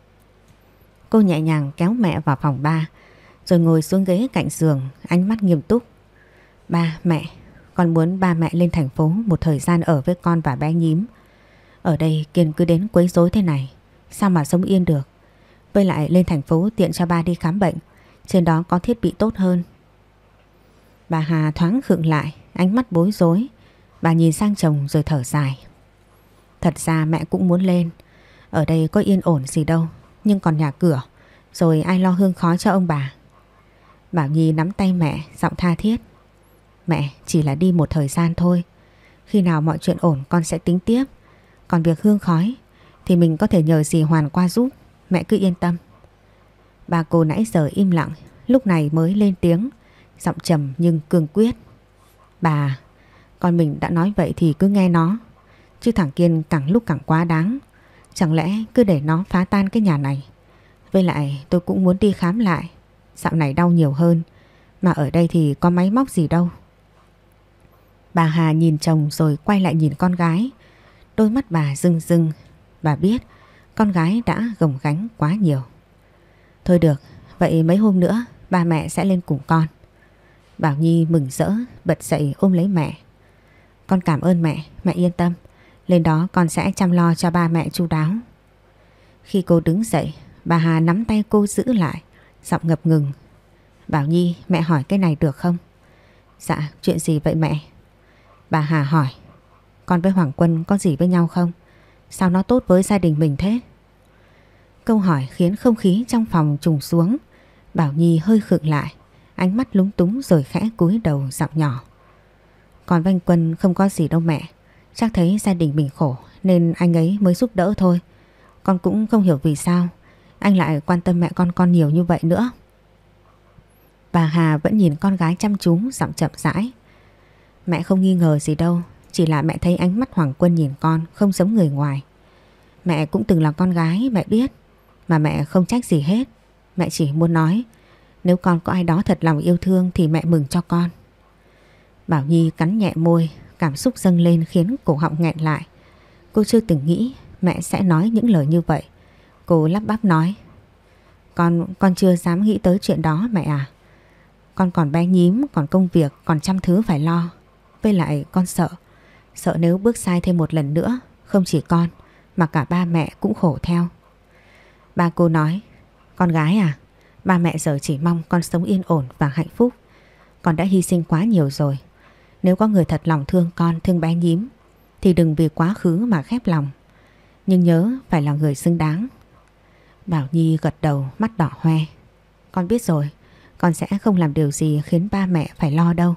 Cô nhẹ nhàng kéo mẹ vào phòng ba, rồi ngồi xuống ghế cạnh giường, ánh mắt nghiêm túc. Ba, mẹ, con muốn ba mẹ lên thành phố một thời gian ở với con và bé Nhím. Ở đây Kiên cứ đến quấy rối thế này, sao mà sống yên được. Với lại lên thành phố tiện cho ba đi khám bệnh, trên đó có thiết bị tốt hơn. Bà Hà thoáng khựng lại, ánh mắt bối rối. Bà nhìn sang chồng rồi thở dài. Thật ra mẹ cũng muốn lên. Ở đây có yên ổn gì đâu, nhưng còn nhà cửa, Rồi ai lo hương khói cho ông bà? Bảo Nhi nắm tay mẹ, giọng tha thiết. Mẹ, chỉ là đi một thời gian thôi. Khi nào mọi chuyện ổn con sẽ tính tiếp. Còn việc hương khói thì mình có thể nhờ dì Hoàn qua giúp. Mẹ cứ yên tâm. Bà cô nãy giờ im lặng, lúc này mới lên tiếng, giọng trầm nhưng cương quyết. Bà, con mình đã nói vậy thì cứ nghe nó. Chứ thằng Kiên càng lúc càng quá đáng. Chẳng lẽ cứ để nó phá tan cái nhà này? Với lại tôi cũng muốn đi khám lại. Dạo này đau nhiều hơn. Mà ở đây thì có máy móc gì đâu. Bà Hà nhìn chồng rồi quay lại nhìn con gái. Đôi mắt bà rưng rưng. Bà biết con gái đã gồng gánh quá nhiều. Thôi được, vậy mấy hôm nữa ba mẹ sẽ lên cùng con. Bảo Nhi mừng rỡ bật dậy ôm lấy mẹ. Con cảm ơn mẹ, mẹ yên tâm. Lên đó con sẽ chăm lo cho ba mẹ chu đáo. Khi cô đứng dậy, bà Hà nắm tay cô giữ lại, giọng ngập ngừng. Bảo Nhi, mẹ hỏi cái này được không? Dạ, chuyện gì vậy mẹ? Bà Hà hỏi. Con với Hoàng Quân có gì với nhau không? Sao nó tốt với gia đình mình thế? Câu hỏi khiến không khí trong phòng trùng xuống. Bảo Nhi hơi khựng lại, ánh mắt lúng túng rồi khẽ cúi đầu giọng nhỏ. Con với anh Quân không có gì đâu mẹ. Chắc thấy gia đình mình khổ nên anh ấy mới giúp đỡ thôi. Con cũng không hiểu vì sao anh lại quan tâm mẹ con con nhiều như vậy nữa. Bà Hà vẫn nhìn con gái chăm chú, giọng chậm rãi. Mẹ không nghi ngờ gì đâu. Chỉ là mẹ thấy ánh mắt Hoàng Quân nhìn con không giống người ngoài. Mẹ cũng từng là con gái, mẹ biết. Mà mẹ không trách gì hết. Mẹ chỉ muốn nói, nếu con có ai đó thật lòng yêu thương thì mẹ mừng cho con. Bảo Nhi cắn nhẹ môi, cảm xúc dâng lên khiến cổ họng nghẹn lại. Cô chưa từng nghĩ mẹ sẽ nói những lời như vậy. Cô lắp bắp nói. Con, con chưa dám nghĩ tới chuyện đó mẹ à. Con còn bé nhím, còn công việc, còn trăm thứ phải lo. Với lại con sợ. Sợ nếu bước sai thêm một lần nữa, không chỉ con mà cả ba mẹ cũng khổ theo. Ba cô nói. Con gái à, ba mẹ giờ chỉ mong con sống yên ổn và hạnh phúc. Con đã hy sinh quá nhiều rồi. Nếu có người thật lòng thương con, thương bé nhím thì đừng vì quá khứ mà khép lòng. Nhưng nhớ phải là người xứng đáng. Bảo Nhi gật đầu, mắt đỏ hoe. Con biết rồi, con sẽ không làm điều gì khiến ba mẹ phải lo đâu.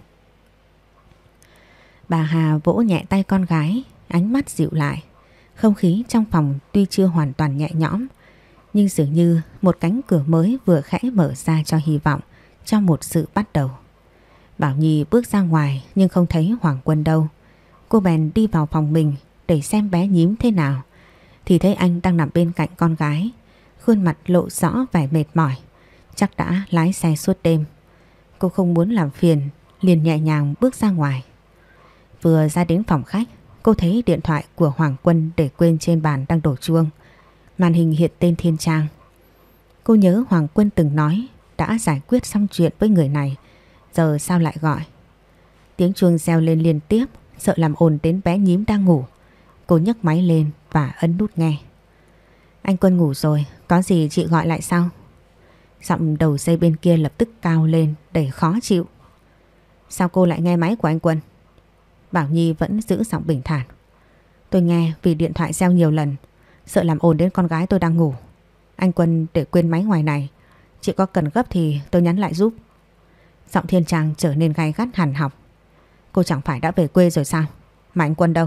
Bà Hà vỗ nhẹ tay con gái, ánh mắt dịu lại. Không khí trong phòng tuy chưa hoàn toàn nhẹ nhõm, nhưng dường như một cánh cửa mới vừa khẽ mở ra cho hy vọng, cho một sự bắt đầu. Bảo Nhi bước ra ngoài nhưng không thấy Hoàng Quân đâu. Cô bèn đi vào phòng mình để xem bé nhím thế nào. Thì thấy anh đang nằm bên cạnh con gái, khuôn mặt lộ rõ vẻ mệt mỏi. Chắc đã lái xe suốt đêm. Cô không muốn làm phiền, liền nhẹ nhàng bước ra ngoài. Vừa ra đến phòng khách, cô thấy điện thoại của Hoàng Quân để quên trên bàn đang đổ chuông. Màn hình hiện tên Thiên Trang. Cô nhớ Hoàng Quân từng nói đã giải quyết xong chuyện với người này, giờ sao lại gọi? Tiếng chuông reo lên liên tiếp, sợ làm ồn đến bé nhím đang ngủ. Cô nhấc máy lên và ấn nút nghe. Anh Quân ngủ rồi, có gì chị gọi lại sao? Giọng đầu dây bên kia lập tức cao lên đầy khó chịu. Sao cô lại nghe máy của anh Quân? Bảo Nhi vẫn giữ giọng bình thản. Tôi nghe vì điện thoại reo nhiều lần, sợ làm ồn đến con gái tôi đang ngủ. Anh Quân để quên máy ngoài này, chị có cần gấp thì tôi nhắn lại giúp. Giọng Thiên Trang trở nên gay gắt hằn học. Cô chẳng phải đã về quê rồi sao? Mà anh Quân đâu?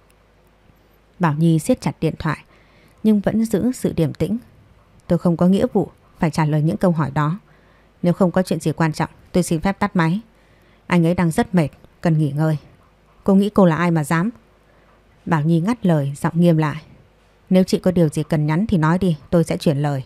Bảo Nhi siết chặt điện thoại nhưng vẫn giữ sự điềm tĩnh. Tôi không có nghĩa vụ phải trả lời những câu hỏi đó. Nếu không có chuyện gì quan trọng, tôi xin phép tắt máy. Anh ấy đang rất mệt, cần nghỉ ngơi. Cô nghĩ cô là ai mà dám? Bảo Nhi ngắt lời, giọng nghiêm lại. Nếu chị có điều gì cần nhắn thì nói đi, tôi sẽ chuyển lời.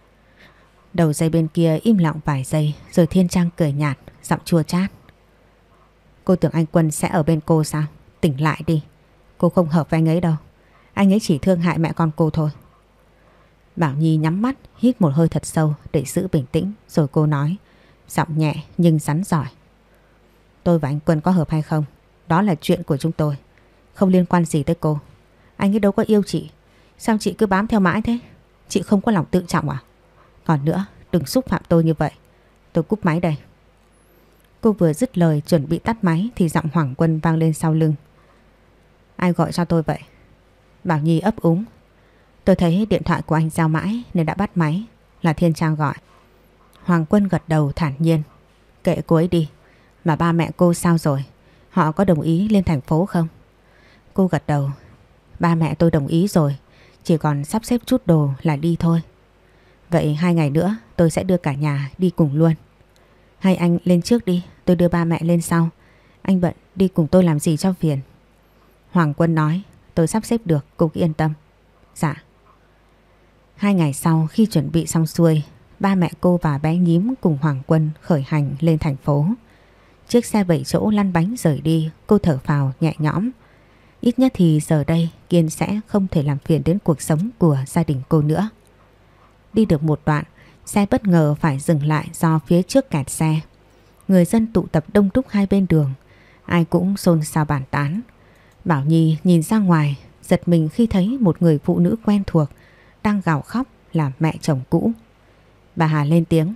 Đầu dây bên kia im lặng vài giây, rồi Thiên Trang cười nhạt, giọng chua chát. Cô tưởng anh Quân sẽ ở bên cô sao? Tỉnh lại đi. Cô không hợp với anh ấy đâu. Anh ấy chỉ thương hại mẹ con cô thôi. Bảo Nhi nhắm mắt, hít một hơi thật sâu để giữ bình tĩnh, rồi cô nói, giọng nhẹ nhưng rắn giỏi. Tôi và anh Quân có hợp hay không, đó là chuyện của chúng tôi, không liên quan gì tới cô. Anh ấy đâu có yêu chị. Sao chị cứ bám theo mãi thế? Chị không có lòng tự trọng à? Còn nữa, đừng xúc phạm tôi như vậy. Tôi cúp máy đây. Cô vừa dứt lời chuẩn bị tắt máy thì giọng Hoàng Quân vang lên sau lưng. Ai gọi cho tôi vậy? Bảo Nhi ấp úng. Tôi thấy điện thoại của anh reo mãi nên đã bắt máy. là Thiên Trang gọi. Hoàng Quân gật đầu thản nhiên. Kệ cô ấy đi. Mà ba mẹ cô sao rồi? Họ có đồng ý lên thành phố không? Cô gật đầu. Ba mẹ tôi đồng ý rồi. Chỉ còn sắp xếp chút đồ là đi thôi. Vậy hai ngày nữa tôi sẽ đưa cả nhà đi cùng luôn. Hay anh lên trước đi, tôi đưa ba mẹ lên sau. Anh bận đi cùng tôi làm gì cho phiền. Hoàng Quân nói. Tôi sắp xếp được, cô cứ yên tâm. Dạ. Hai ngày sau khi chuẩn bị xong xuôi, ba mẹ cô và bé Nhím cùng Hoàng Quân khởi hành lên thành phố. Chiếc xe bảy chỗ lăn bánh rời đi, cô thở phào nhẹ nhõm. Ít nhất thì giờ đây Kiên sẽ không thể làm phiền đến cuộc sống của gia đình cô nữa. Đi được một đoạn, xe bất ngờ phải dừng lại do phía trước kẹt xe. Người dân tụ tập đông đúc hai bên đường, ai cũng xôn xao bàn tán. Bảo Nhi nhìn ra ngoài, giật mình khi thấy một người phụ nữ quen thuộc đang gào khóc là mẹ chồng cũ. Bà Hà lên tiếng.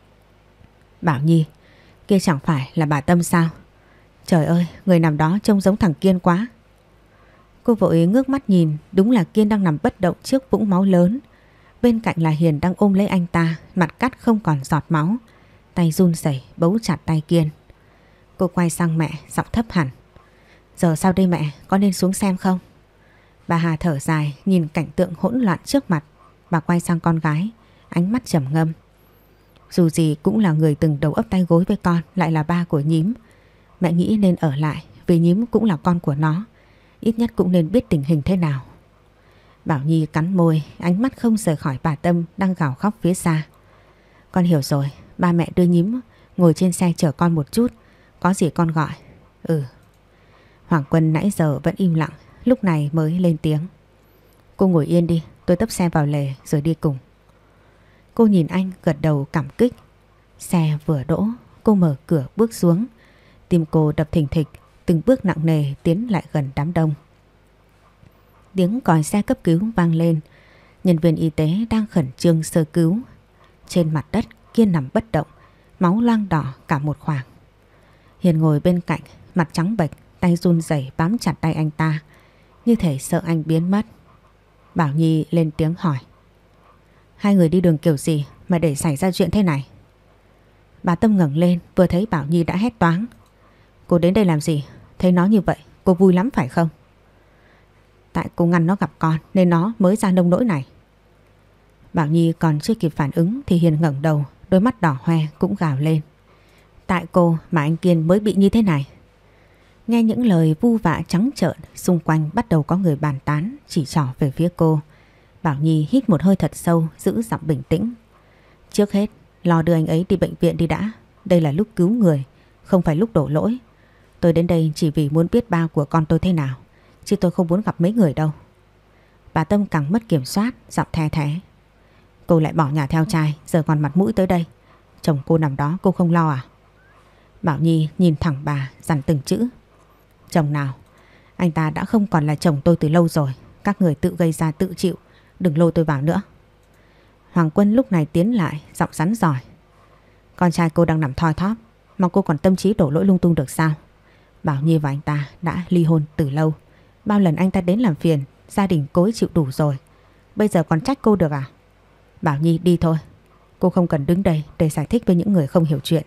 Bảo Nhi, kia chẳng phải là bà Tâm sao? Trời ơi, người nằm đó trông giống thằng Kiên quá. Cô vội ngước mắt nhìn, đúng là Kiên đang nằm bất động trước vũng máu lớn. Bên cạnh là Hiền đang ôm lấy anh ta, mặt cắt không còn giọt máu, tay run rẩy bấu chặt tay Kiên. Cô quay sang mẹ, giọng thấp hẳn. Giờ sao đây mẹ, có nên xuống xem không? Bà Hà thở dài nhìn cảnh tượng hỗn loạn trước mặt. Bà quay sang con gái, ánh mắt trầm ngâm. Dù gì cũng là người từng đầu ấp tay gối với con, lại là ba của Nhím. Mẹ nghĩ nên ở lại, vì Nhím cũng là con của nó. Ít nhất cũng nên biết tình hình thế nào. Bảo Nhi cắn môi, ánh mắt không rời khỏi bà Tâm đang gào khóc phía xa. Con hiểu rồi, ba mẹ đưa Nhím ngồi trên xe chở con một chút. Có gì con gọi. Ừ. Hoàng Quân nãy giờ vẫn im lặng, lúc này mới lên tiếng. Cô ngồi yên đi, tôi tấp xe vào lề rồi đi cùng. Cô nhìn anh gật đầu cảm kích. Xe vừa đỗ, cô mở cửa bước xuống. Tim cô đập thình thịch, từng bước nặng nề tiến lại gần đám đông. Tiếng còi xe cấp cứu vang lên. Nhân viên y tế đang khẩn trương sơ cứu. Trên mặt đất Kiên nằm bất động, máu loang đỏ cả một khoảng. Hiền ngồi bên cạnh, mặt trắng bệch, tay run rẩy bám chặt tay anh ta, như thể sợ anh biến mất. Bảo Nhi lên tiếng hỏi. Hai người đi đường kiểu gì mà để xảy ra chuyện thế này? Bà Tâm ngẩng lên, vừa thấy Bảo Nhi đã hét toáng. Cô đến đây làm gì? Thấy nó như vậy, cô vui lắm phải không? Tại cô ngăn nó gặp con nên nó mới ra nông nỗi này. Bảo Nhi còn chưa kịp phản ứng thì Hiền ngẩng đầu, đôi mắt đỏ hoe cũng gào lên. Tại cô mà anh Kiên mới bị như thế này. Nghe những lời vu vạ trắng trợn, xung quanh bắt đầu có người bàn tán, chỉ trỏ về phía cô. Bảo Nhi hít một hơi thật sâu, giữ giọng bình tĩnh. Trước hết, lo đưa anh ấy đi bệnh viện đi đã. Đây là lúc cứu người, không phải lúc đổ lỗi. Tôi đến đây chỉ vì muốn biết ba của con tôi thế nào, chứ tôi không muốn gặp mấy người đâu. Bà Tâm càng mất kiểm soát, giọng the thé. Cô lại bỏ nhà theo trai, giờ còn mặt mũi tới đây. Chồng cô nằm đó cô không lo à? Bảo Nhi nhìn thẳng bà, dằn từng chữ. Chồng nào? Anh ta đã không còn là chồng tôi từ lâu rồi. Các người tự gây ra tự chịu, đừng lôi tôi vào nữa. Hoàng Quân lúc này tiến lại, giọng rắn giỏi. Con trai cô đang nằm thoi thóp, mà cô còn tâm trí đổ lỗi lung tung được sao? Bảo Nhi và anh ta đã ly hôn từ lâu. Bao lần anh ta đến làm phiền, gia đình cô ấy chịu đủ rồi. Bây giờ còn trách cô được à? Bảo Nhi đi thôi. Cô không cần đứng đây để giải thích với những người không hiểu chuyện.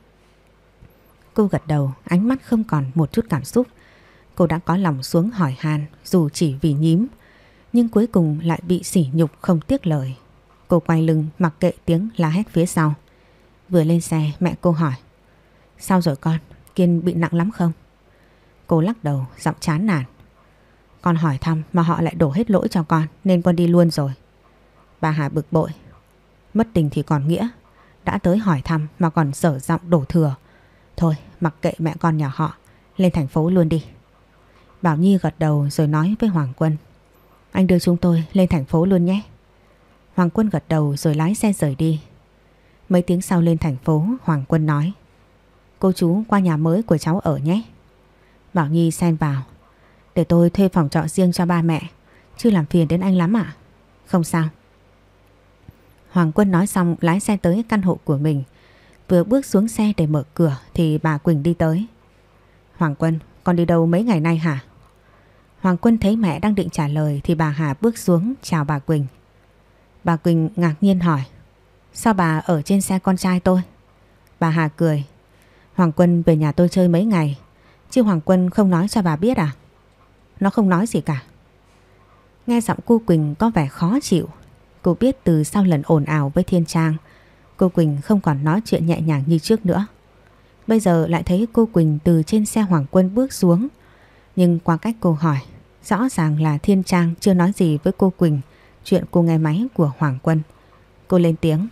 Cô gật đầu, ánh mắt không còn một chút cảm xúc. Cô đã có lòng xuống hỏi han, dù chỉ vì Nhím, nhưng cuối cùng lại bị sỉ nhục không tiếc lời. Cô quay lưng mặc kệ tiếng la hét phía sau. Vừa lên xe mẹ cô hỏi. Sao rồi con? Kiên bị nặng lắm không? Cô lắc đầu, giọng chán nản. Con hỏi thăm mà họ lại đổ hết lỗi cho con, nên con đi luôn rồi. Bà Hà bực bội. Mất tình thì còn nghĩa, đã tới hỏi thăm mà còn dở giọng đổ thừa. Thôi mặc kệ mẹ con nhà họ, lên thành phố luôn đi. Bảo Nhi gật đầu rồi nói với Hoàng Quân. Anh đưa chúng tôi lên thành phố luôn nhé. Hoàng Quân gật đầu rồi lái xe rời đi. Mấy tiếng sau lên thành phố, Hoàng Quân nói. Cô chú qua nhà mới của cháu ở nhé. Bảo Nhi xen vào. Để tôi thuê phòng trọ riêng cho ba mẹ, chứ làm phiền đến anh lắm ạ. Không sao. Hoàng Quân nói xong lái xe tới căn hộ của mình. Vừa bước xuống xe để mở cửa thì bà Quỳnh đi tới. Hoàng Quân, con đi đâu mấy ngày nay hả? Hoàng Quân thấy mẹ đang định trả lời thì bà Hà bước xuống chào bà Quỳnh. Bà Quỳnh ngạc nhiên hỏi. Sao bà ở trên xe con trai tôi? Bà Hà cười. Hoàng Quân về nhà tôi chơi mấy ngày, chứ Hoàng Quân không nói cho bà biết à? Nó không nói gì cả. Nghe giọng cô Quỳnh có vẻ khó chịu. Cô biết từ sau lần ồn ào với Thiên Trang, cô Quỳnh không còn nói chuyện nhẹ nhàng như trước nữa. Bây giờ lại thấy cô Quỳnh từ trên xe Hoàng Quân bước xuống. Nhưng qua cách cô hỏi, rõ ràng là Thiên Trang chưa nói gì với cô Quỳnh chuyện cô nghe máy của Hoàng Quân. Cô lên tiếng.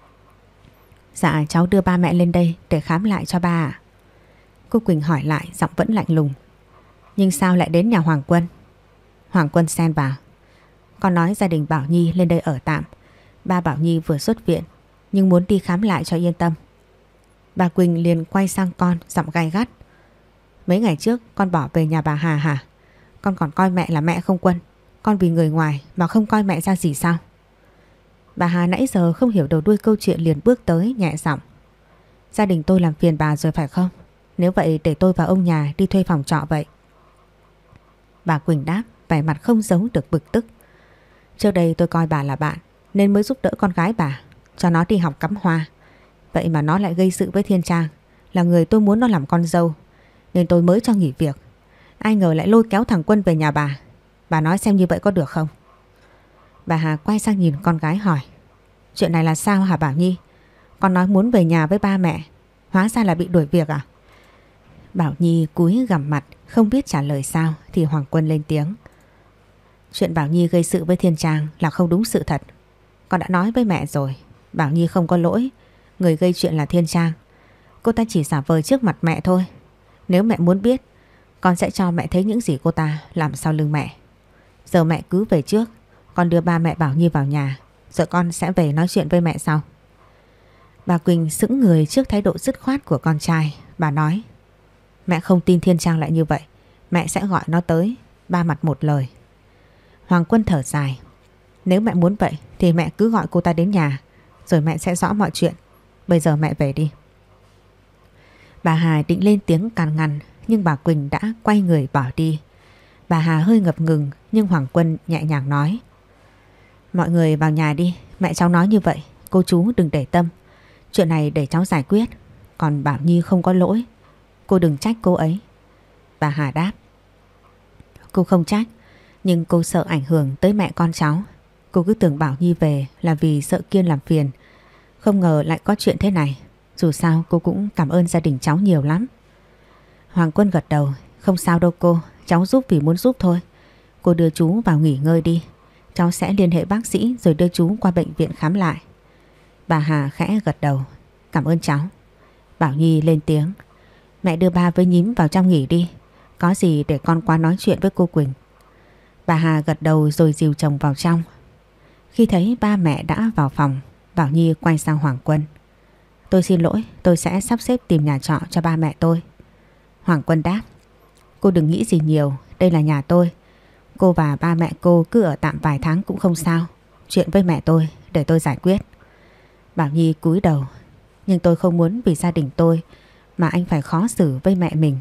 Dạ cháu đưa ba mẹ lên đây để khám lại cho ba ạ. Cô Quỳnh hỏi lại, giọng vẫn lạnh lùng. Nhưng sao lại đến nhà Hoàng Quân? Hoàng Quân xen vào. Con nói gia đình Bảo Nhi lên đây ở tạm. Ba Bảo Nhi vừa xuất viện, nhưng muốn đi khám lại cho yên tâm. Bà Quỳnh liền quay sang con, giọng gay gắt. Mấy ngày trước con bỏ về nhà bà Hà hả? Con còn coi mẹ là mẹ không Quân? Con vì người ngoài mà không coi mẹ ra gì sao? Bà Hà nãy giờ không hiểu đầu đuôi câu chuyện liền bước tới nhẹ giọng. Gia đình tôi làm phiền bà rồi phải không? Nếu vậy để tôi và ông nhà đi thuê phòng trọ vậy. Bà Quỳnh đáp, vẻ mặt không giấu được bực tức. Trước đây tôi coi bà là bạn nên mới giúp đỡ con gái bà, cho nó đi học cắm hoa. Vậy mà nó lại gây sự với Thiên Trang, là người tôi muốn nó làm con dâu, nên tôi mới cho nghỉ việc. Ai ngờ lại lôi kéo thằng Quân về nhà bà. Bà nói xem như vậy có được không? Bà Hà quay sang nhìn con gái hỏi. Chuyện này là sao hả Bảo Nhi? Con nói muốn về nhà với ba mẹ, hóa ra là bị đuổi việc à? Bảo Nhi cúi gằm mặt không biết trả lời sao thì Hoàng Quân lên tiếng. Chuyện Bảo Nhi gây sự với Thiên Trang là không đúng sự thật. Con đã nói với mẹ rồi, Bảo Nhi không có lỗi. Người gây chuyện là Thiên Trang. Cô ta chỉ giả vờ trước mặt mẹ thôi. Nếu mẹ muốn biết, con sẽ cho mẹ thấy những gì cô ta làm sau lưng mẹ. Giờ mẹ cứ về trước, con đưa ba mẹ Bảo Nhi vào nhà, rồi con sẽ về nói chuyện với mẹ sau. Bà Quỳnh sững người trước thái độ dứt khoát của con trai. Bà nói, mẹ không tin Thiên Trang lại như vậy. Mẹ sẽ gọi nó tới, ba mặt một lời. Hoàng Quân thở dài. Nếu mẹ muốn vậy thì mẹ cứ gọi cô ta đến nhà, rồi mẹ sẽ rõ mọi chuyện. Bây giờ mẹ về đi. Bà Hà định lên tiếng can ngăn, nhưng bà Quỳnh đã quay người bỏ đi. Bà Hà hơi ngập ngừng, nhưng Hoàng Quân nhẹ nhàng nói. Mọi người vào nhà đi, mẹ cháu nói như vậy, cô chú đừng để tâm. Chuyện này để cháu giải quyết. Còn Bảo Nhi không có lỗi, cô đừng trách cô ấy. Bà Hà đáp. Cô không trách, nhưng cô sợ ảnh hưởng tới mẹ con cháu. Cô cứ tưởng Bảo Nhi về là vì sợ Kiên làm phiền, không ngờ lại có chuyện thế này. Dù sao cô cũng cảm ơn gia đình cháu nhiều lắm. Hoàng Quân gật đầu. Không sao đâu cô, cháu giúp vì muốn giúp thôi. Cô đưa chú vào nghỉ ngơi đi, cháu sẽ liên hệ bác sĩ rồi đưa chú qua bệnh viện khám lại. Bà Hà khẽ gật đầu. Cảm ơn cháu. Bảo Nhi lên tiếng. Mẹ đưa ba với nhím vào trong nghỉ đi, có gì để con qua nói chuyện với cô Quỳnh. Bà Hà gật đầu rồi dìu chồng vào trong. Khi thấy ba mẹ đã vào phòng, Bảo Nhi quay sang Hoàng Quân. Tôi xin lỗi, tôi sẽ sắp xếp tìm nhà trọ cho ba mẹ tôi. Hoàng Quân đáp. Cô đừng nghĩ gì nhiều, đây là nhà tôi. Cô và ba mẹ cô cứ ở tạm vài tháng cũng không sao. Chuyện với mẹ tôi để tôi giải quyết. Bảo Nhi cúi đầu. Nhưng tôi không muốn vì gia đình tôi mà anh phải khó xử với mẹ mình.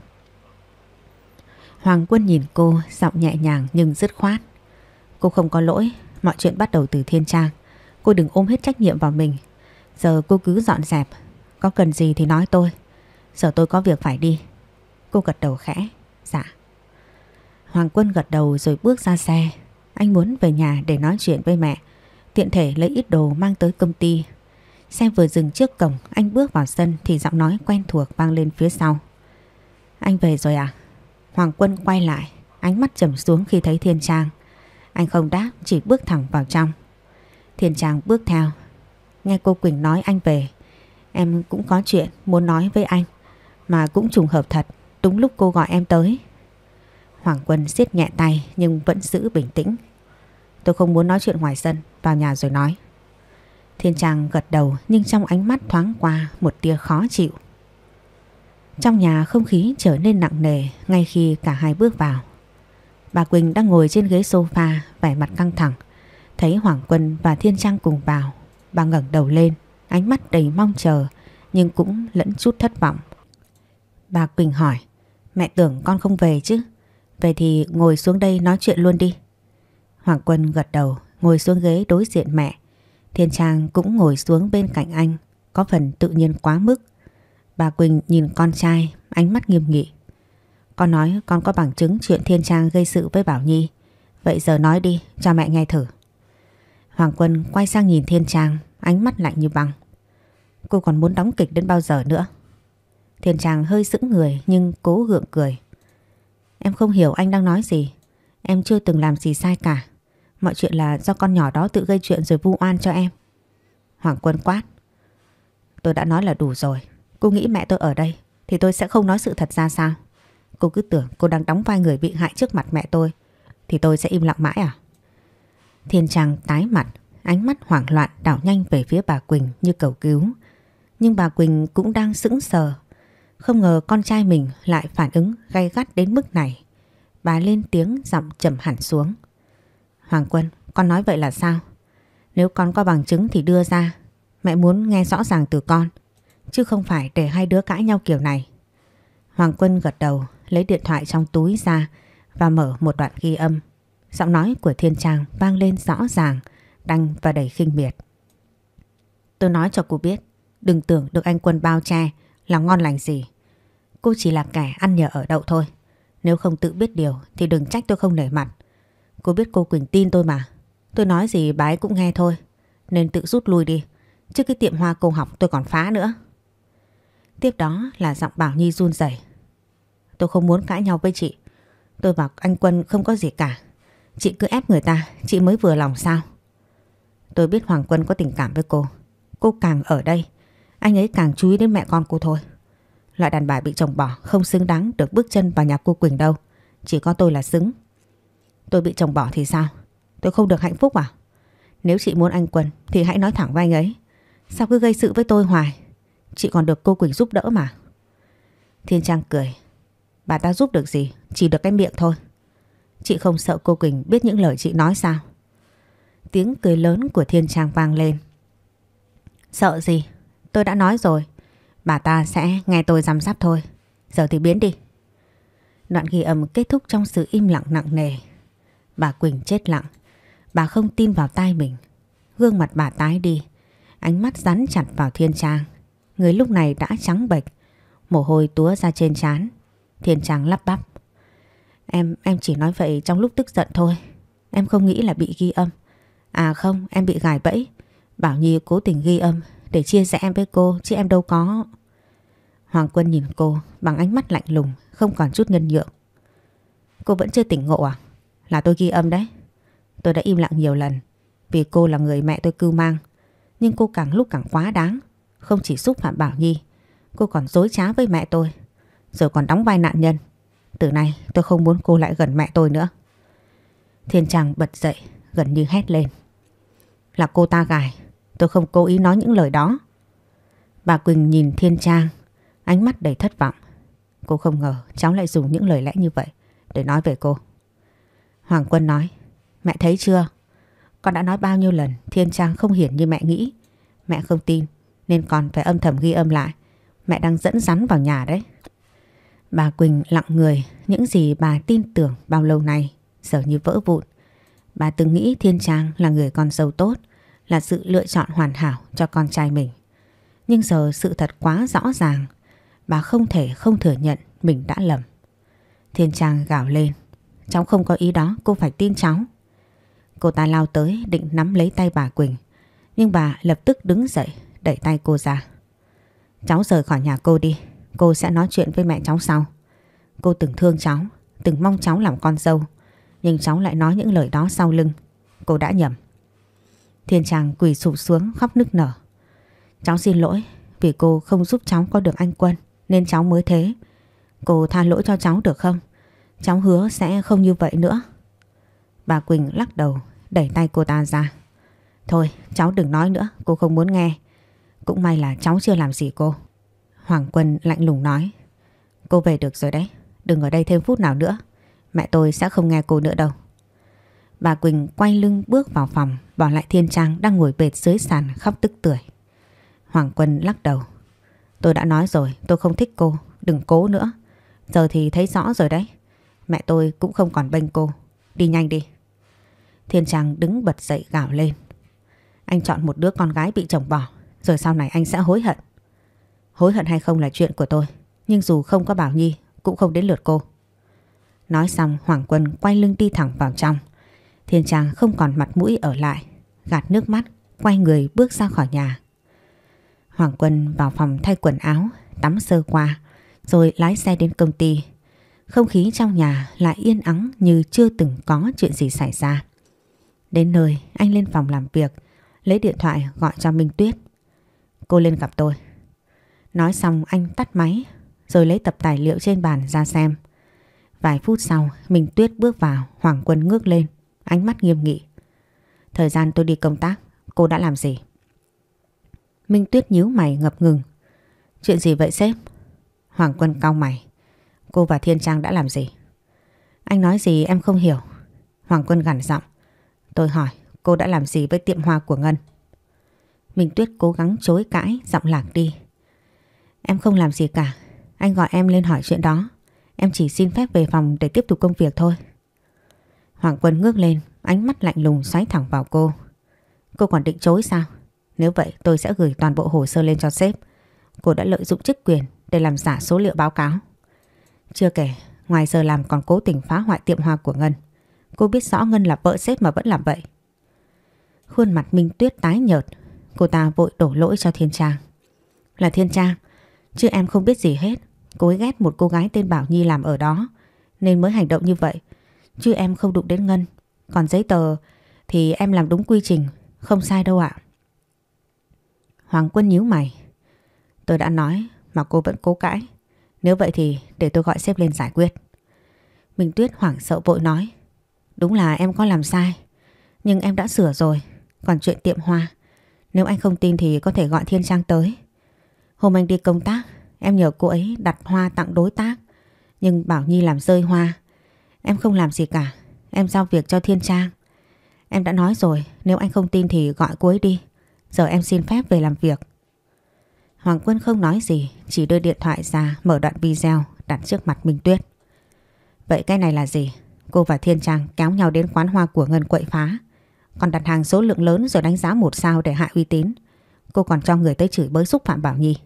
Hoàng Quân nhìn cô, giọng nhẹ nhàng nhưng dứt khoát. Cô không có lỗi, mọi chuyện bắt đầu từ Thiên Trang. Cô đừng ôm hết trách nhiệm vào mình. Giờ cô cứ dọn dẹp, có cần gì thì nói tôi. Giờ tôi có việc phải đi. Cô gật đầu khẽ. Dạ. Hoàng Quân gật đầu rồi bước ra xe. Anh muốn về nhà để nói chuyện với mẹ, tiện thể lấy ít đồ mang tới công ty. Xe vừa dừng trước cổng, anh bước vào sân thì giọng nói quen thuộc vang lên phía sau. Anh về rồi à? Hoàng Quân quay lại, ánh mắt trầm xuống khi thấy Thiên Trang. Anh không đáp, chỉ bước thẳng vào trong. Thiên Trang bước theo. Nghe cô Quỳnh nói anh về, em cũng có chuyện muốn nói với anh. Mà cũng trùng hợp thật, đúng lúc cô gọi em tới. Hoàng Quân siết nhẹ tay nhưng vẫn giữ bình tĩnh. Tôi không muốn nói chuyện ngoài sân, vào nhà rồi nói. Thiên Trang gật đầu nhưng trong ánh mắt thoáng qua một tia khó chịu. Trong nhà không khí trở nên nặng nề ngay khi cả hai bước vào. Bà Quỳnh đang ngồi trên ghế sofa, vẻ mặt căng thẳng. Thấy Hoàng Quân và Thiên Trang cùng vào, bà ngẩng đầu lên, ánh mắt đầy mong chờ nhưng cũng lẫn chút thất vọng. Bà Quỳnh hỏi, mẹ tưởng con không về chứ? Về thì ngồi xuống đây nói chuyện luôn đi. Hoàng Quân gật đầu, ngồi xuống ghế đối diện mẹ. Thiên Trang cũng ngồi xuống bên cạnh anh, có phần tự nhiên quá mức. Bà Quỳnh nhìn con trai, ánh mắt nghiêm nghị. Con nói con có bằng chứng chuyện Thiên Trang gây sự với Bảo Nhi. Vậy giờ nói đi, cho mẹ nghe thử. Hoàng Quân quay sang nhìn Thiên Trang, ánh mắt lạnh như băng. Cô còn muốn đóng kịch đến bao giờ nữa? Thiên Trang hơi sững người nhưng cố gượng cười. Em không hiểu anh đang nói gì. Em chưa từng làm gì sai cả. Mọi chuyện là do con nhỏ đó tự gây chuyện rồi vu oan cho em. Hoàng Quân quát. Tôi đã nói là đủ rồi. Cô nghĩ mẹ tôi ở đây thì tôi sẽ không nói sự thật ra sao? Cô cứ tưởng cô đang đóng vai người bị hại trước mặt mẹ tôi thì tôi sẽ im lặng mãi à? Thiên Trang tái mặt, ánh mắt hoảng loạn đảo nhanh về phía bà Quỳnh như cầu cứu. Nhưng bà Quỳnh cũng đang sững sờ. Không ngờ con trai mình lại phản ứng gay gắt đến mức này. Bà lên tiếng giọng trầm hẳn xuống. Hoàng Quân, con nói vậy là sao? Nếu con có bằng chứng thì đưa ra. Mẹ muốn nghe rõ ràng từ con, chứ không phải để hai đứa cãi nhau kiểu này. Hoàng Quân gật đầu, lấy điện thoại trong túi ra và mở một đoạn ghi âm. Giọng nói của Thiên Trang vang lên rõ ràng, đanh và đầy khinh miệt. Tôi nói cho cô biết, đừng tưởng được anh Quân bao che là ngon lành gì. Cô chỉ là kẻ ăn nhờ ở đậu thôi. Nếu không tự biết điều thì đừng trách tôi không nể mặt. Cô biết cô Quỳnh tin tôi mà. Tôi nói gì bà ấy cũng nghe thôi. Nên tự rút lui đi, chứ cái tiệm hoa cô học tôi còn phá nữa. Tiếp đó là giọng Bảo Nhi run rẩy. Tôi không muốn cãi nhau với chị. Tôi và anh Quân không có gì cả. Chị cứ ép người ta, chị mới vừa lòng sao? Tôi biết Hoàng Quân có tình cảm với cô. Cô càng ở đây, anh ấy càng chú ý đến mẹ con cô thôi. Loại đàn bà bị chồng bỏ không xứng đáng được bước chân vào nhà cô Quỳnh đâu. Chỉ có tôi là xứng. Tôi bị chồng bỏ thì sao? Tôi không được hạnh phúc à? Nếu chị muốn anh Quân thì hãy nói thẳng với anh ấy. Sao cứ gây sự với tôi hoài? Chị còn được cô Quỳnh giúp đỡ mà. Thiên Trang cười. Bà ta giúp được gì? Chỉ được cái miệng thôi. Chị không sợ cô Quỳnh biết những lời chị nói sao? Tiếng cười lớn của Thiên Trang vang lên. Sợ gì? Tôi đã nói rồi. Bà ta sẽ nghe tôi giám sát thôi. Giờ thì biến đi. Đoạn ghi âm kết thúc trong sự im lặng nặng nề. Bà Quỳnh chết lặng. Bà không tin vào tai mình. Gương mặt bà tái đi. Ánh mắt dán chặt vào Thiên Trang. Người lúc này đã trắng bệch. Mồ hôi túa ra trên trán. Thiên Trang lắp bắp. Em, em chỉ nói vậy trong lúc tức giận thôi. Em không nghĩ là bị ghi âm. À không, em bị gài bẫy. Bảo Nhi cố tình ghi âm để chia rẽ em với cô, chứ em đâu có. Hoàng Quân nhìn cô bằng ánh mắt lạnh lùng, không còn chút nhân nhượng. Cô vẫn chưa tỉnh ngộ à? Là tôi ghi âm đấy. Tôi đã im lặng nhiều lần vì cô là người mẹ tôi cưu mang. Nhưng cô càng lúc càng quá đáng. Không chỉ xúc phạm Bảo Nhi, cô còn dối trá với mẹ tôi, rồi còn đóng vai nạn nhân. Từ nay tôi không muốn cô lại gần mẹ tôi nữa. Thiên Trang bật dậy, gần như hét lên. Là cô ta gài. Tôi không cố ý nói những lời đó. Bà Quỳnh nhìn Thiên Trang, ánh mắt đầy thất vọng. Cô không ngờ cháu lại dùng những lời lẽ như vậy để nói về cô. Hoàng Quân nói. Mẹ thấy chưa? Con đã nói bao nhiêu lần Thiên Trang không hiền như mẹ nghĩ. Mẹ không tin nên con phải âm thầm ghi âm lại. Mẹ đang dẫn dắt vào nhà đấy. Bà Quỳnh lặng người. Những gì bà tin tưởng bao lâu nay giờ như vỡ vụn. Bà từng nghĩ Thiên Trang là người con dâu tốt, là sự lựa chọn hoàn hảo cho con trai mình. Nhưng giờ sự thật quá rõ ràng. Bà không thể không thừa nhận mình đã lầm. Thiên Trang gào lên. Cháu không có ý đó, cô phải tin cháu. Cô ta lao tới định nắm lấy tay bà Quỳnh. Nhưng bà lập tức đứng dậy đẩy tay cô ra. Cháu rời khỏi nhà cô đi. Cô sẽ nói chuyện với mẹ cháu sau. Cô từng thương cháu, từng mong cháu làm con dâu. Nhưng cháu lại nói những lời đó sau lưng. Cô đã nhầm. Thiên Trang quỳ sụp xuống khóc nức nở. Cháu xin lỗi vì cô không giúp cháu có được anh Quân nên cháu mới thế. Cô tha lỗi cho cháu được không? Cháu hứa sẽ không như vậy nữa. Bà Quỳnh lắc đầu đẩy tay cô ta ra. Thôi cháu đừng nói nữa, cô không muốn nghe. Cũng may là cháu chưa làm gì cô. Hoàng Quân lạnh lùng nói. Cô về được rồi đấy. Đừng ở đây thêm phút nào nữa. Mẹ tôi sẽ không nghe cô nữa đâu. Bà Quỳnh quay lưng bước vào phòng, bỏ lại Thiên Trang đang ngồi bệt dưới sàn khóc tức tưởi. Hoàng Quân lắc đầu. Tôi đã nói rồi, tôi không thích cô. Đừng cố nữa. Giờ thì thấy rõ rồi đấy. Mẹ tôi cũng không còn bênh cô. Đi nhanh đi. Thiên Trang đứng bật dậy gào lên. Anh chọn một đứa con gái bị chồng bỏ, rồi sau này anh sẽ hối hận. Hối hận hay không là chuyện của tôi, nhưng dù không có Bảo Nhi cũng không đến lượt cô. Nói xong Hoàng Quân quay lưng đi thẳng vào trong. Thiên Trang không còn mặt mũi ở lại, gạt nước mắt, quay người bước ra khỏi nhà. Hoàng Quân vào phòng thay quần áo, tắm sơ qua, rồi lái xe đến công ty. Không khí trong nhà lại yên ắng như chưa từng có chuyện gì xảy ra. Đến nơi, anh lên phòng làm việc, lấy điện thoại gọi cho Minh Tuyết. Cô lên gặp tôi. Nói xong anh tắt máy, rồi lấy tập tài liệu trên bàn ra xem. Vài phút sau, Minh Tuyết bước vào, Hoàng Quân ngước lên, ánh mắt nghiêm nghị. Thời gian tôi đi công tác, cô đã làm gì? Minh Tuyết nhíu mày ngập ngừng. Chuyện gì vậy sếp? Hoàng Quân cau mày. Cô và Thiên Trang đã làm gì? Anh nói gì em không hiểu. Hoàng Quân gằn giọng. Tôi hỏi cô đã làm gì với tiệm hoa của Ngân? Minh Tuyết cố gắng chối cãi, giọng lạc đi. Em không làm gì cả. Anh gọi em lên hỏi chuyện đó. Em chỉ xin phép về phòng để tiếp tục công việc thôi. Hoàng Quân ngước lên, ánh mắt lạnh lùng xoáy thẳng vào cô. Cô còn định chối sao? Nếu vậy tôi sẽ gửi toàn bộ hồ sơ lên cho sếp. Cô đã lợi dụng chức quyền để làm giả số liệu báo cáo. Chưa kể, ngoài giờ làm còn cố tình phá hoại tiệm hoa của Ngân. Cô biết rõ Ngân là vợ sếp mà vẫn làm vậy. Khuôn mặt Minh Tuyết tái nhợt. Cô ta vội đổ lỗi cho Thiên Trang. Là Thiên Trang, chứ em không biết gì hết. Cô ấy ghét một cô gái tên Bảo Nhi làm ở đó, nên mới hành động như vậy. Chứ em không đụng đến Ngân. Còn giấy tờ thì em làm đúng quy trình, không sai đâu ạ. Hoàng Quân nhíu mày. Tôi đã nói mà cô vẫn cố cãi. Nếu vậy thì để tôi gọi sếp lên giải quyết. Minh Tuyết hoảng sợ vội nói. Đúng là em có làm sai, nhưng em đã sửa rồi. Còn chuyện tiệm hoa, nếu anh không tin thì có thể gọi Thiên Trang tới. Hôm anh đi công tác, em nhờ cô ấy đặt hoa tặng đối tác, nhưng Bảo Nhi làm rơi hoa. Em không làm gì cả, em giao việc cho Thiên Trang. Em đã nói rồi, nếu anh không tin thì gọi cô ấy đi. Giờ em xin phép về làm việc. Hoàng Quân không nói gì, chỉ đưa điện thoại ra mở đoạn video đặt trước mặt Minh Tuyết. Vậy cái này là gì? Cô và Thiên Trang kéo nhau đến quán hoa của Ngân quậy phá, còn đặt hàng số lượng lớn rồi đánh giá một sao để hại uy tín. Cô còn cho người tới chửi bới xúc phạm Bảo Nhi.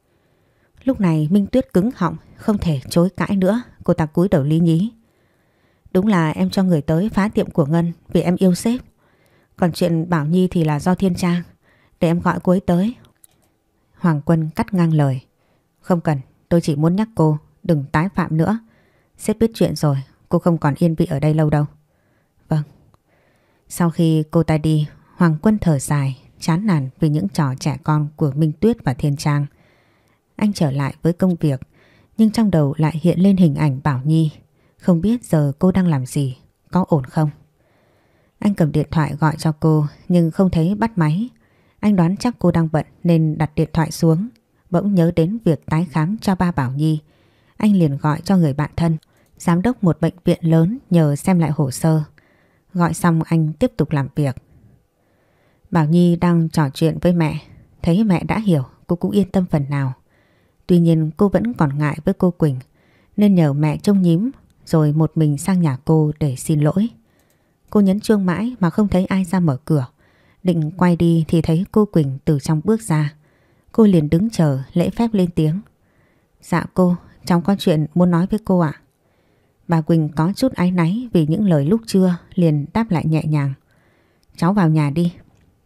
Lúc này Minh Tuyết cứng họng, không thể chối cãi nữa. Cô ta cúi đầu lý nhí. Đúng là em cho người tới phá tiệm của Ngân vì em yêu sếp. Còn chuyện Bảo Nhi thì là do Thiên Trang, để em gọi cô ấy tới. Hoàng Quân cắt ngang lời. Không cần, tôi chỉ muốn nhắc cô đừng tái phạm nữa. Sếp biết chuyện rồi, cô không còn yên vị ở đây lâu đâu. Vâng. Sau khi cô ta đi, Hoàng Quân thở dài, chán nản vì những trò trẻ con của Minh Tuyết và Thiên Trang. Anh trở lại với công việc, nhưng trong đầu lại hiện lên hình ảnh Bảo Nhi. Không biết giờ cô đang làm gì, có ổn không? Anh cầm điện thoại gọi cho cô nhưng không thấy bắt máy. Anh đoán chắc cô đang bận nên đặt điện thoại xuống. Bỗng nhớ đến việc tái khám cho ba Bảo Nhi. Anh liền gọi cho người bạn thân, giám đốc một bệnh viện lớn, nhờ xem lại hồ sơ. Gọi xong anh tiếp tục làm việc. Bảo Nhi đang trò chuyện với mẹ. Thấy mẹ đã hiểu, cô cũng yên tâm phần nào. Tuy nhiên cô vẫn còn ngại với cô Quỳnh, nên nhờ mẹ trông nhím rồi một mình sang nhà cô để xin lỗi. Cô nhấn chuông mãi mà không thấy ai ra mở cửa. Định quay đi thì thấy cô Quỳnh từ trong bước ra. Cô liền đứng chờ lễ phép lên tiếng. Dạ cô, cháu có chuyện muốn nói với cô ạ. Bà Quỳnh có chút áy náy vì những lời lúc trưa, liền đáp lại nhẹ nhàng. Cháu vào nhà đi.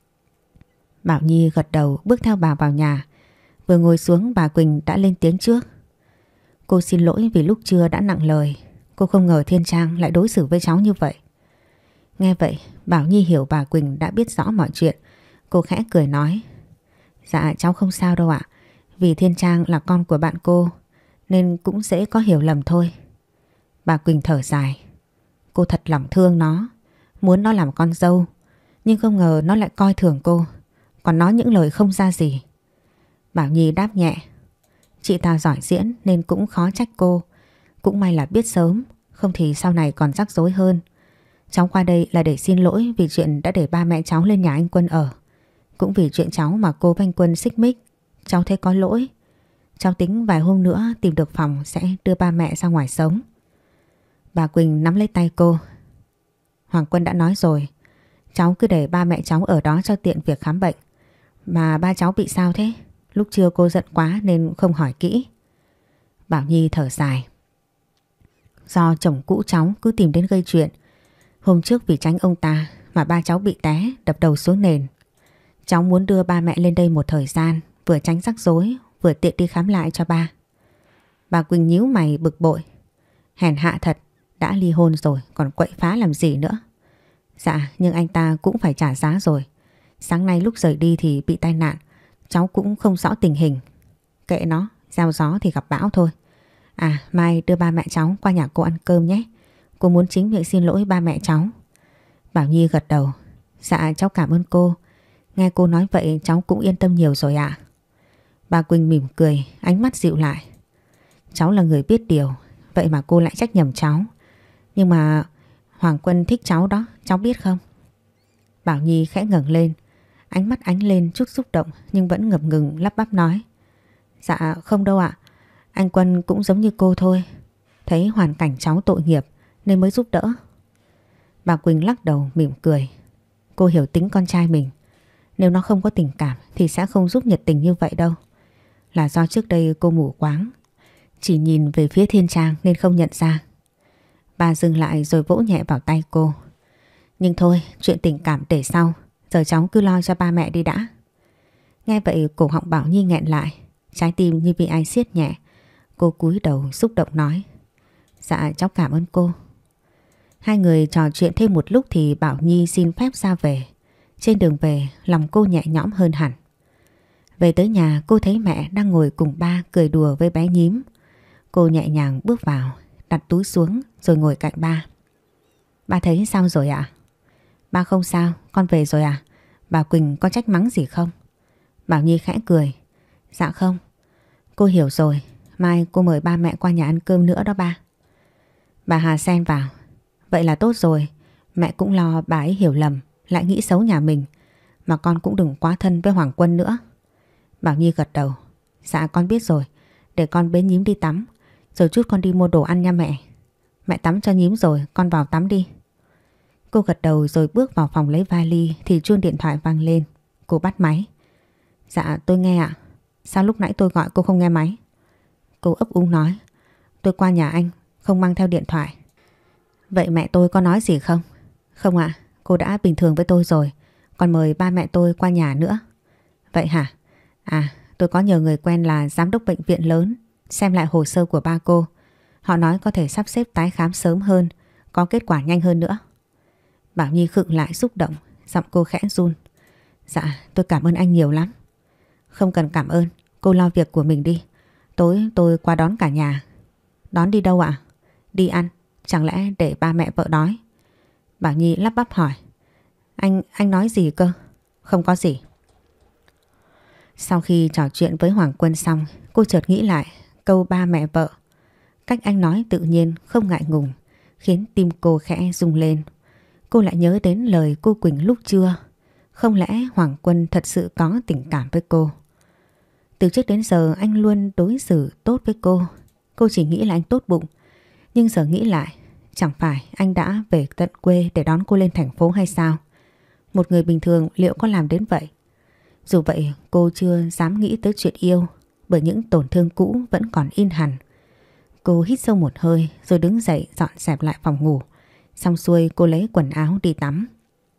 Bảo Nhi gật đầu bước theo bà vào nhà. Vừa ngồi xuống bà Quỳnh đã lên tiếng trước. Cô xin lỗi vì lúc trưa đã nặng lời. Cô không ngờ Thiên Trang lại đối xử với cháu như vậy. Nghe vậy Bảo Nhi hiểu bà Quỳnh đã biết rõ mọi chuyện. Cô khẽ cười nói. Dạ cháu không sao đâu ạ. Vì Thiên Trang là con của bạn cô nên cũng dễ có hiểu lầm thôi. Bà Quỳnh thở dài. Cô thật lòng thương nó, muốn nó làm con dâu, nhưng không ngờ nó lại coi thường cô, còn nói những lời không ra gì. Bảo Nhi đáp nhẹ. Chị ta giỏi diễn nên cũng khó trách cô. Cũng may là biết sớm, không thì sau này còn rắc rối hơn. Cháu qua đây là để xin lỗi vì chuyện đã để ba mẹ cháu lên nhà anh Quân ở. Cũng vì chuyện cháu mà cô với anh Quân xích mích, cháu thấy có lỗi. Cháu tính vài hôm nữa tìm được phòng sẽ đưa ba mẹ ra ngoài sống. Bà Quỳnh nắm lấy tay cô. Hoàng Quân đã nói rồi, cháu cứ để ba mẹ cháu ở đó cho tiện việc khám bệnh. Mà ba cháu bị sao thế? Lúc trưa cô giận quá nên không hỏi kỹ. Bảo Nhi thở dài. Do chồng cũ cháu cứ tìm đến gây chuyện. Hôm trước vì tránh ông ta mà ba cháu bị té, đập đầu xuống nền. Cháu muốn đưa ba mẹ lên đây một thời gian, vừa tránh rắc rối, vừa tiện đi khám lại cho ba. Bà Quỳnh nhíu mày bực bội. Hèn hạ thật, đã ly hôn rồi còn quậy phá làm gì nữa. Dạ, nhưng anh ta cũng phải trả giá rồi. Sáng nay lúc rời đi thì bị tai nạn, cháu cũng không rõ tình hình. Kệ nó, gieo gió thì gặp bão thôi. À, mai đưa ba mẹ cháu qua nhà cô ăn cơm nhé. Cô muốn chính miệng xin lỗi ba mẹ cháu. Bảo Nhi gật đầu. Dạ, cháu cảm ơn cô. Nghe cô nói vậy cháu cũng yên tâm nhiều rồi ạ. Bà Quỳnh mỉm cười, ánh mắt dịu lại. Cháu là người biết điều, vậy mà cô lại trách nhầm cháu. Nhưng mà Hoàng Quân thích cháu đó, cháu biết không? Bảo Nhi khẽ ngẩng lên, ánh mắt ánh lên chút xúc động nhưng vẫn ngập ngừng lắp bắp nói. Dạ không đâu ạ, anh Quân cũng giống như cô thôi. Thấy hoàn cảnh cháu tội nghiệp nên mới giúp đỡ. Bà Quỳnh lắc đầu mỉm cười. Cô hiểu tính con trai mình. Nếu nó không có tình cảm thì sẽ không giúp nhiệt tình như vậy đâu. Là do trước đây cô mù quáng, chỉ nhìn về phía Thiên Trang nên không nhận ra. Bà dừng lại rồi vỗ nhẹ vào tay cô. Nhưng thôi, chuyện tình cảm để sau. Giờ cháu cứ lo cho ba mẹ đi đã. Nghe vậy cổ họng Bảo Nhi nghẹn lại, trái tim như bị ai siết nhẹ. Cô cúi đầu xúc động nói. Dạ cháu cảm ơn cô. Hai người trò chuyện thêm một lúc thì Bảo Nhi xin phép ra về. Trên đường về lòng cô nhẹ nhõm hơn hẳn. Về tới nhà cô thấy mẹ đang ngồi cùng ba cười đùa với bé nhím. Cô nhẹ nhàng bước vào, đặt túi xuống rồi ngồi cạnh ba. Ba thấy sao rồi ạ? Ba không sao, con về rồi à? Bà Quỳnh có trách mắng gì không? Bảo Nhi khẽ cười. Dạ không. Cô hiểu rồi, mai cô mời ba mẹ qua nhà ăn cơm nữa đó ba. Bà Hà xen vào. Vậy là tốt rồi, mẹ cũng lo bà ấy hiểu lầm, lại nghĩ xấu nhà mình. Mà con cũng đừng quá thân với Hoàng Quân nữa. Bảo Nhi gật đầu. Dạ con biết rồi, để con bế nhím đi tắm, rồi chút con đi mua đồ ăn nha mẹ. Mẹ tắm cho nhím rồi, con vào tắm đi. Cô gật đầu rồi bước vào phòng lấy vali thì chuông điện thoại vang lên. Cô bắt máy. Dạ tôi nghe ạ. Sao lúc nãy tôi gọi cô không nghe máy? Cô ấp úng nói. Tôi qua nhà anh, không mang theo điện thoại. Vậy mẹ tôi có nói gì không? Không ạ, cô đã bình thường với tôi rồi. Còn mời ba mẹ tôi qua nhà nữa. Vậy hả? À, tôi có nhờ người quen là giám đốc bệnh viện lớn xem lại hồ sơ của ba cô. Họ nói có thể sắp xếp tái khám sớm hơn, có kết quả nhanh hơn nữa. Bảo Nhi khựng lại xúc động, giọng cô khẽ run. Dạ, tôi cảm ơn anh nhiều lắm. Không cần cảm ơn, cô lo việc của mình đi. Tối tôi qua đón cả nhà. Đón đi đâu ạ? Đi ăn, chẳng lẽ để ba mẹ vợ đói? Bảo Nhi lắp bắp hỏi. Anh, anh nói gì cơ? Không có gì. Sau khi trò chuyện với Hoàng Quân xong, cô chợt nghĩ lại câu ba mẹ vợ. Cách anh nói tự nhiên, không ngại ngùng, khiến tim cô khẽ rung lên. Cô lại nhớ đến lời cô Quỳnh lúc trưa. Không lẽ Hoàng Quân thật sự có tình cảm với cô? Từ trước đến giờ anh luôn đối xử tốt với cô. Cô chỉ nghĩ là anh tốt bụng. Nhưng giờ nghĩ lại, chẳng phải anh đã về tận quê để đón cô lên thành phố hay sao? Một người bình thường liệu có làm đến vậy? Dù vậy cô chưa dám nghĩ tới chuyện yêu, bởi những tổn thương cũ vẫn còn in hằn. Cô hít sâu một hơi rồi đứng dậy dọn dẹp lại phòng ngủ. Xong xuôi cô lấy quần áo đi tắm.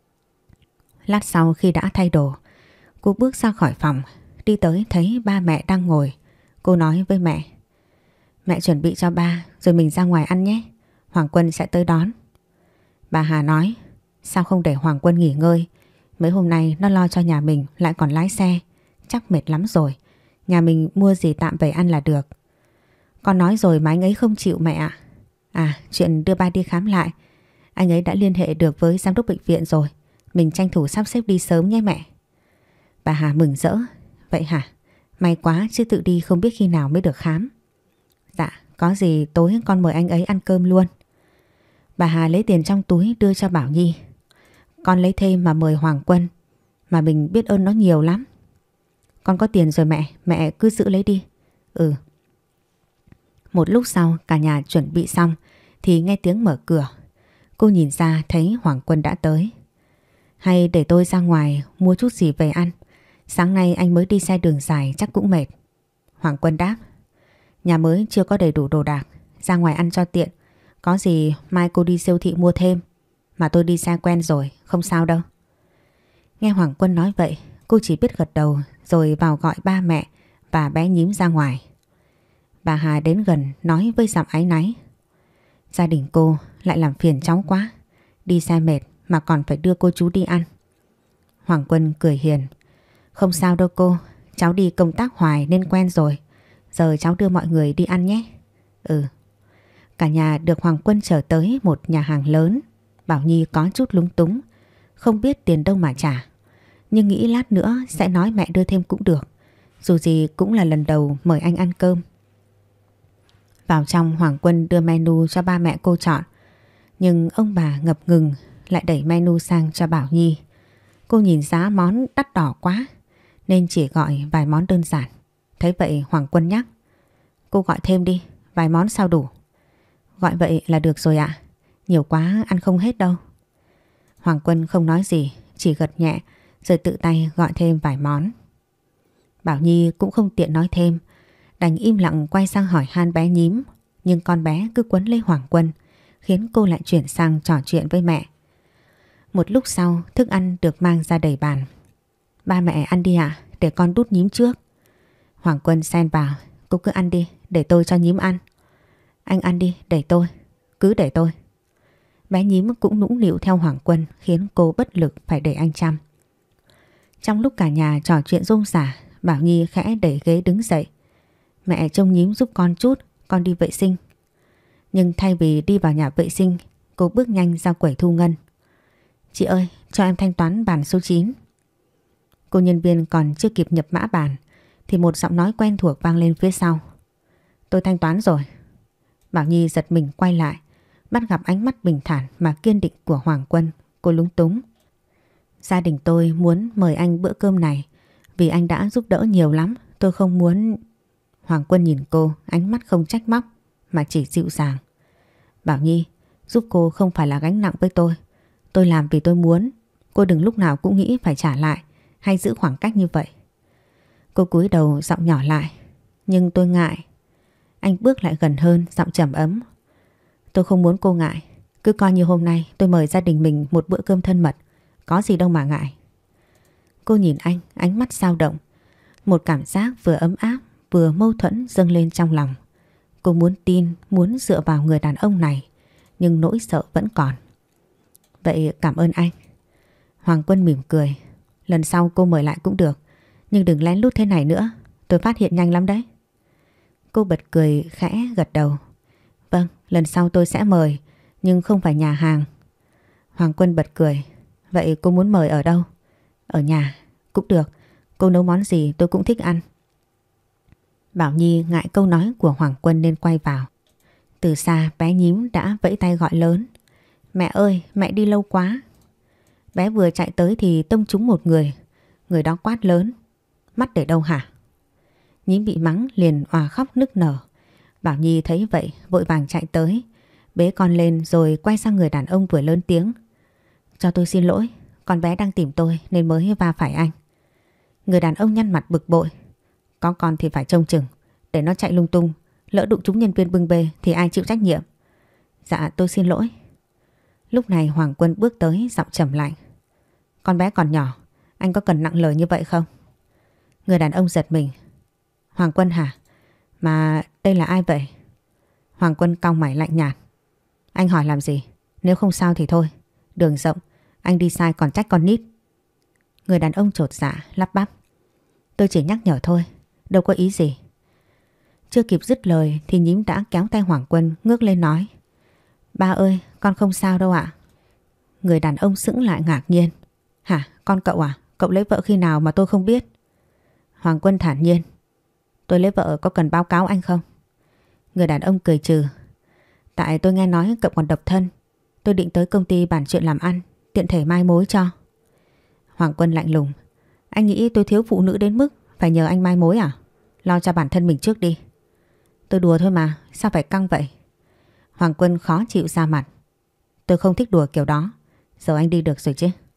Lát sau khi đã thay đồ, cô bước ra khỏi phòng, đi tới thấy ba mẹ đang ngồi. Cô nói với mẹ. Mẹ chuẩn bị cho ba rồi mình ra ngoài ăn nhé. Hoàng Quân sẽ tới đón. Bà Hà nói. Sao không để Hoàng Quân nghỉ ngơi? Mấy hôm nay nó lo cho nhà mình lại còn lái xe. Chắc mệt lắm rồi. Nhà mình mua gì tạm về ăn là được. Con nói rồi mà anh ấy không chịu mẹ ạ. À, chuyện đưa ba đi khám lại, anh ấy đã liên hệ được với giám đốc bệnh viện rồi. Mình tranh thủ sắp xếp đi sớm nhé mẹ. Bà Hà mừng rỡ. Vậy hả? May quá chứ tự đi không biết khi nào mới được khám. Dạ, có gì tối con mời anh ấy ăn cơm luôn. Bà Hà lấy tiền trong túi đưa cho Bảo Nhi. Con lấy thêm mà mời Hoàng Quân, mà mình biết ơn nó nhiều lắm. Con có tiền rồi mẹ, mẹ cứ giữ lấy đi. Ừ. Một lúc sau cả nhà chuẩn bị xong thì nghe tiếng mở cửa. Cô nhìn ra thấy Hoàng Quân đã tới. Hay để tôi ra ngoài mua chút gì về ăn. Sáng nay anh mới đi xe đường dài chắc cũng mệt. Hoàng Quân đáp. Nhà mới chưa có đầy đủ đồ đạc, ra ngoài ăn cho tiện. Có gì mai cô đi siêu thị mua thêm. Mà tôi đi xe quen rồi, không sao đâu. Nghe Hoàng Quân nói vậy, cô chỉ biết gật đầu rồi vào gọi ba mẹ và bé Nhím ra ngoài. Bà Hà đến gần nói với giọng áy náy. Gia đình cô lại làm phiền cháu quá. Đi xe mệt mà còn phải đưa cô chú đi ăn. Hoàng Quân cười hiền. Không sao đâu cô, cháu đi công tác hoài nên quen rồi. Giờ cháu đưa mọi người đi ăn nhé. Ừ. Cả nhà được Hoàng Quân chở tới một nhà hàng lớn. Bảo Nhi có chút lúng túng, không biết tiền đâu mà trả. Nhưng nghĩ lát nữa sẽ nói mẹ đưa thêm cũng được. Dù gì cũng là lần đầu mời anh ăn cơm. Vào trong, Hoàng Quân đưa menu cho ba mẹ cô chọn. Nhưng ông bà ngập ngừng lại đẩy menu sang cho Bảo Nhi. Cô nhìn giá món đắt đỏ quá nên chỉ gọi vài món đơn giản. Thấy vậy Hoàng Quân nhắc. Cô gọi thêm đi, vài món sao đủ. Gọi vậy là được rồi ạ. Nhiều quá ăn không hết đâu. Hoàng Quân không nói gì, chỉ gật nhẹ rồi tự tay gọi thêm vài món. Bảo Nhi cũng không tiện nói thêm, đành im lặng quay sang hỏi han bé Nhím. Nhưng con bé cứ quấn lấy Hoàng Quân, khiến cô lại chuyển sang trò chuyện với mẹ. Một lúc sau, thức ăn được mang ra đầy bàn. Ba mẹ ăn đi ạ, để con đút Nhím trước. Hoàng Quân xen vào. Cô cứ ăn đi, để tôi cho Nhím ăn. Anh ăn đi, để tôi. Cứ để tôi. Bé Nhím cũng nũng nịu theo Hoàng Quân, khiến cô bất lực phải để anh chăm. Trong lúc cả nhà trò chuyện rôm rả, Bảo Nhi khẽ đẩy ghế đứng dậy. Mẹ trông Nhím giúp con chút, con đi vệ sinh. Nhưng thay vì đi vào nhà vệ sinh, cô bước nhanh ra quầy thu ngân. Chị ơi, cho em thanh toán bàn số chín. Cô nhân viên còn chưa kịp nhập mã bàn thì một giọng nói quen thuộc vang lên phía sau. Tôi thanh toán rồi. Bảo Nhi giật mình quay lại, bắt gặp ánh mắt bình thản mà kiên định của Hoàng Quân. Cô lúng túng. Gia đình tôi muốn mời anh bữa cơm này vì anh đã giúp đỡ nhiều lắm. Tôi không muốn... Hoàng Quân nhìn cô, ánh mắt không trách móc mà chỉ dịu dàng. Bảo Nhi, giúp cô không phải là gánh nặng với tôi. Tôi làm vì tôi muốn. Cô đừng lúc nào cũng nghĩ phải trả lại hay giữ khoảng cách như vậy. Cô cúi đầu giọng nhỏ lại. Nhưng tôi ngại. Anh bước lại gần hơn, giọng trầm ấm. Tôi không muốn cô ngại. Cứ coi như hôm nay tôi mời gia đình mình một bữa cơm thân mật. Có gì đâu mà ngại. Cô nhìn anh, ánh mắt dao động. Một cảm giác vừa ấm áp vừa mâu thuẫn dâng lên trong lòng. Cô muốn tin, muốn dựa vào người đàn ông này, nhưng nỗi sợ vẫn còn. Vậy cảm ơn anh. Hoàng Quân mỉm cười. Lần sau cô mời lại cũng được, nhưng đừng lén lút thế này nữa. Tôi phát hiện nhanh lắm đấy. Cô bật cười khẽ gật đầu. Vâng, lần sau tôi sẽ mời, nhưng không phải nhà hàng. Hoàng Quân bật cười. Vậy cô muốn mời ở đâu? Ở nhà, cũng được. Cô nấu món gì tôi cũng thích ăn. Bảo Nhi ngại câu nói của Hoàng Quân nên quay vào. Từ xa bé Nhím đã vẫy tay gọi lớn. Mẹ ơi, mẹ đi lâu quá. Bé vừa chạy tới thì tông trúng một người. Người đó quát lớn. Mắt để đâu hả? Nhím bị mắng liền òa khóc nức nở. Bảo Nhi thấy vậy vội vàng chạy tới, bế con lên rồi quay sang người đàn ông vừa lớn tiếng. Cho tôi xin lỗi, con bé đang tìm tôi nên mới va phải anh. Người đàn ông nhăn mặt bực bội. Có con thì phải trông chừng, để nó chạy lung tung, lỡ đụng trúng nhân viên bưng bê thì ai chịu trách nhiệm? Dạ tôi xin lỗi. Lúc này Hoàng Quân bước tới giọng trầm lạnh. Con bé còn nhỏ, anh có cần nặng lời như vậy không? Người đàn ông giật mình. Hoàng Quân hả? Mà đây là ai vậy? Hoàng Quân cau mày lạnh nhạt. Anh hỏi làm gì? Nếu không sao thì thôi. Đường rộng, anh đi sai còn trách con nít. Người đàn ông chột dạ lắp bắp. Tôi chỉ nhắc nhở thôi, đâu có ý gì. Chưa kịp dứt lời thì Nhím đã kéo tay Hoàng Quân ngước lên nói. Ba ơi, con không sao đâu ạ. Người đàn ông sững lại ngạc nhiên. Hả, con cậu à? Cậu lấy vợ khi nào mà tôi không biết? Hoàng Quân thản nhiên. Tôi lấy vợ có cần báo cáo anh không? Người đàn ông cười trừ. Tại tôi nghe nói cậu còn độc thân. Tôi định tới công ty bàn chuyện làm ăn, tiện thể mai mối cho. Hoàng Quân lạnh lùng. Anh nghĩ tôi thiếu phụ nữ đến mức phải nhờ anh mai mối à? Lo cho bản thân mình trước đi. Tôi đùa thôi mà, sao phải căng vậy? Hoàng Quân khó chịu ra mặt. Tôi không thích đùa kiểu đó. Giờ anh đi được rồi chứ?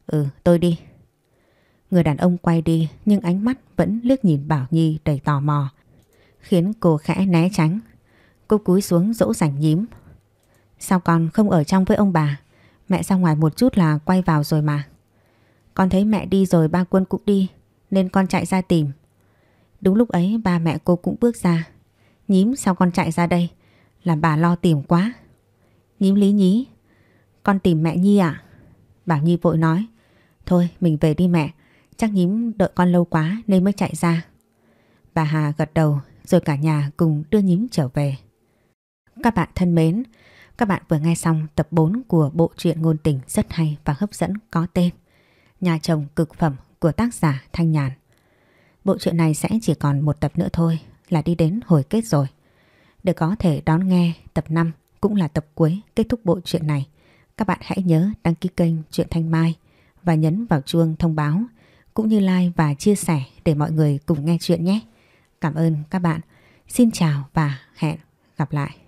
Ừ, tôi đi. Người đàn ông quay đi nhưng ánh mắt vẫn liếc nhìn Bảo Nhi đầy tò mò, khiến cô khẽ né tránh. Cô cúi xuống dỗ dành nhím. Sao con không ở trong với ông bà? Mẹ ra ngoài một chút là quay vào rồi mà. Con thấy mẹ đi rồi ba Quân cũng đi, nên con chạy ra tìm. Đúng lúc ấy ba mẹ cô cũng bước ra. Nhím, sao con chạy ra đây? Làm bà lo tìm quá. Nhím lý nhí. Con tìm mẹ Nhi à? Bảo Nhi vội nói. Thôi mình về đi mẹ, chắc nhím đợi con lâu quá nên mới chạy ra. Bà Hà gật đầu rồi cả nhà cùng đưa nhím trở về. Các bạn thân mến, các bạn vừa nghe xong tập bốn của bộ truyện ngôn tình rất hay và hấp dẫn có tên Nhà chồng cực phẩm của tác giả Thanh Nhàn. Bộ truyện này sẽ chỉ còn một tập nữa thôi là đi đến hồi kết rồi. Để có thể đón nghe tập năm cũng là tập cuối kết thúc bộ truyện này, các bạn hãy nhớ đăng ký kênh Truyện Thanh Mai và nhấn vào chuông thông báo cũng như like và chia sẻ để mọi người cùng nghe chuyện nhé. Cảm ơn các bạn. Xin chào và hẹn gặp lại.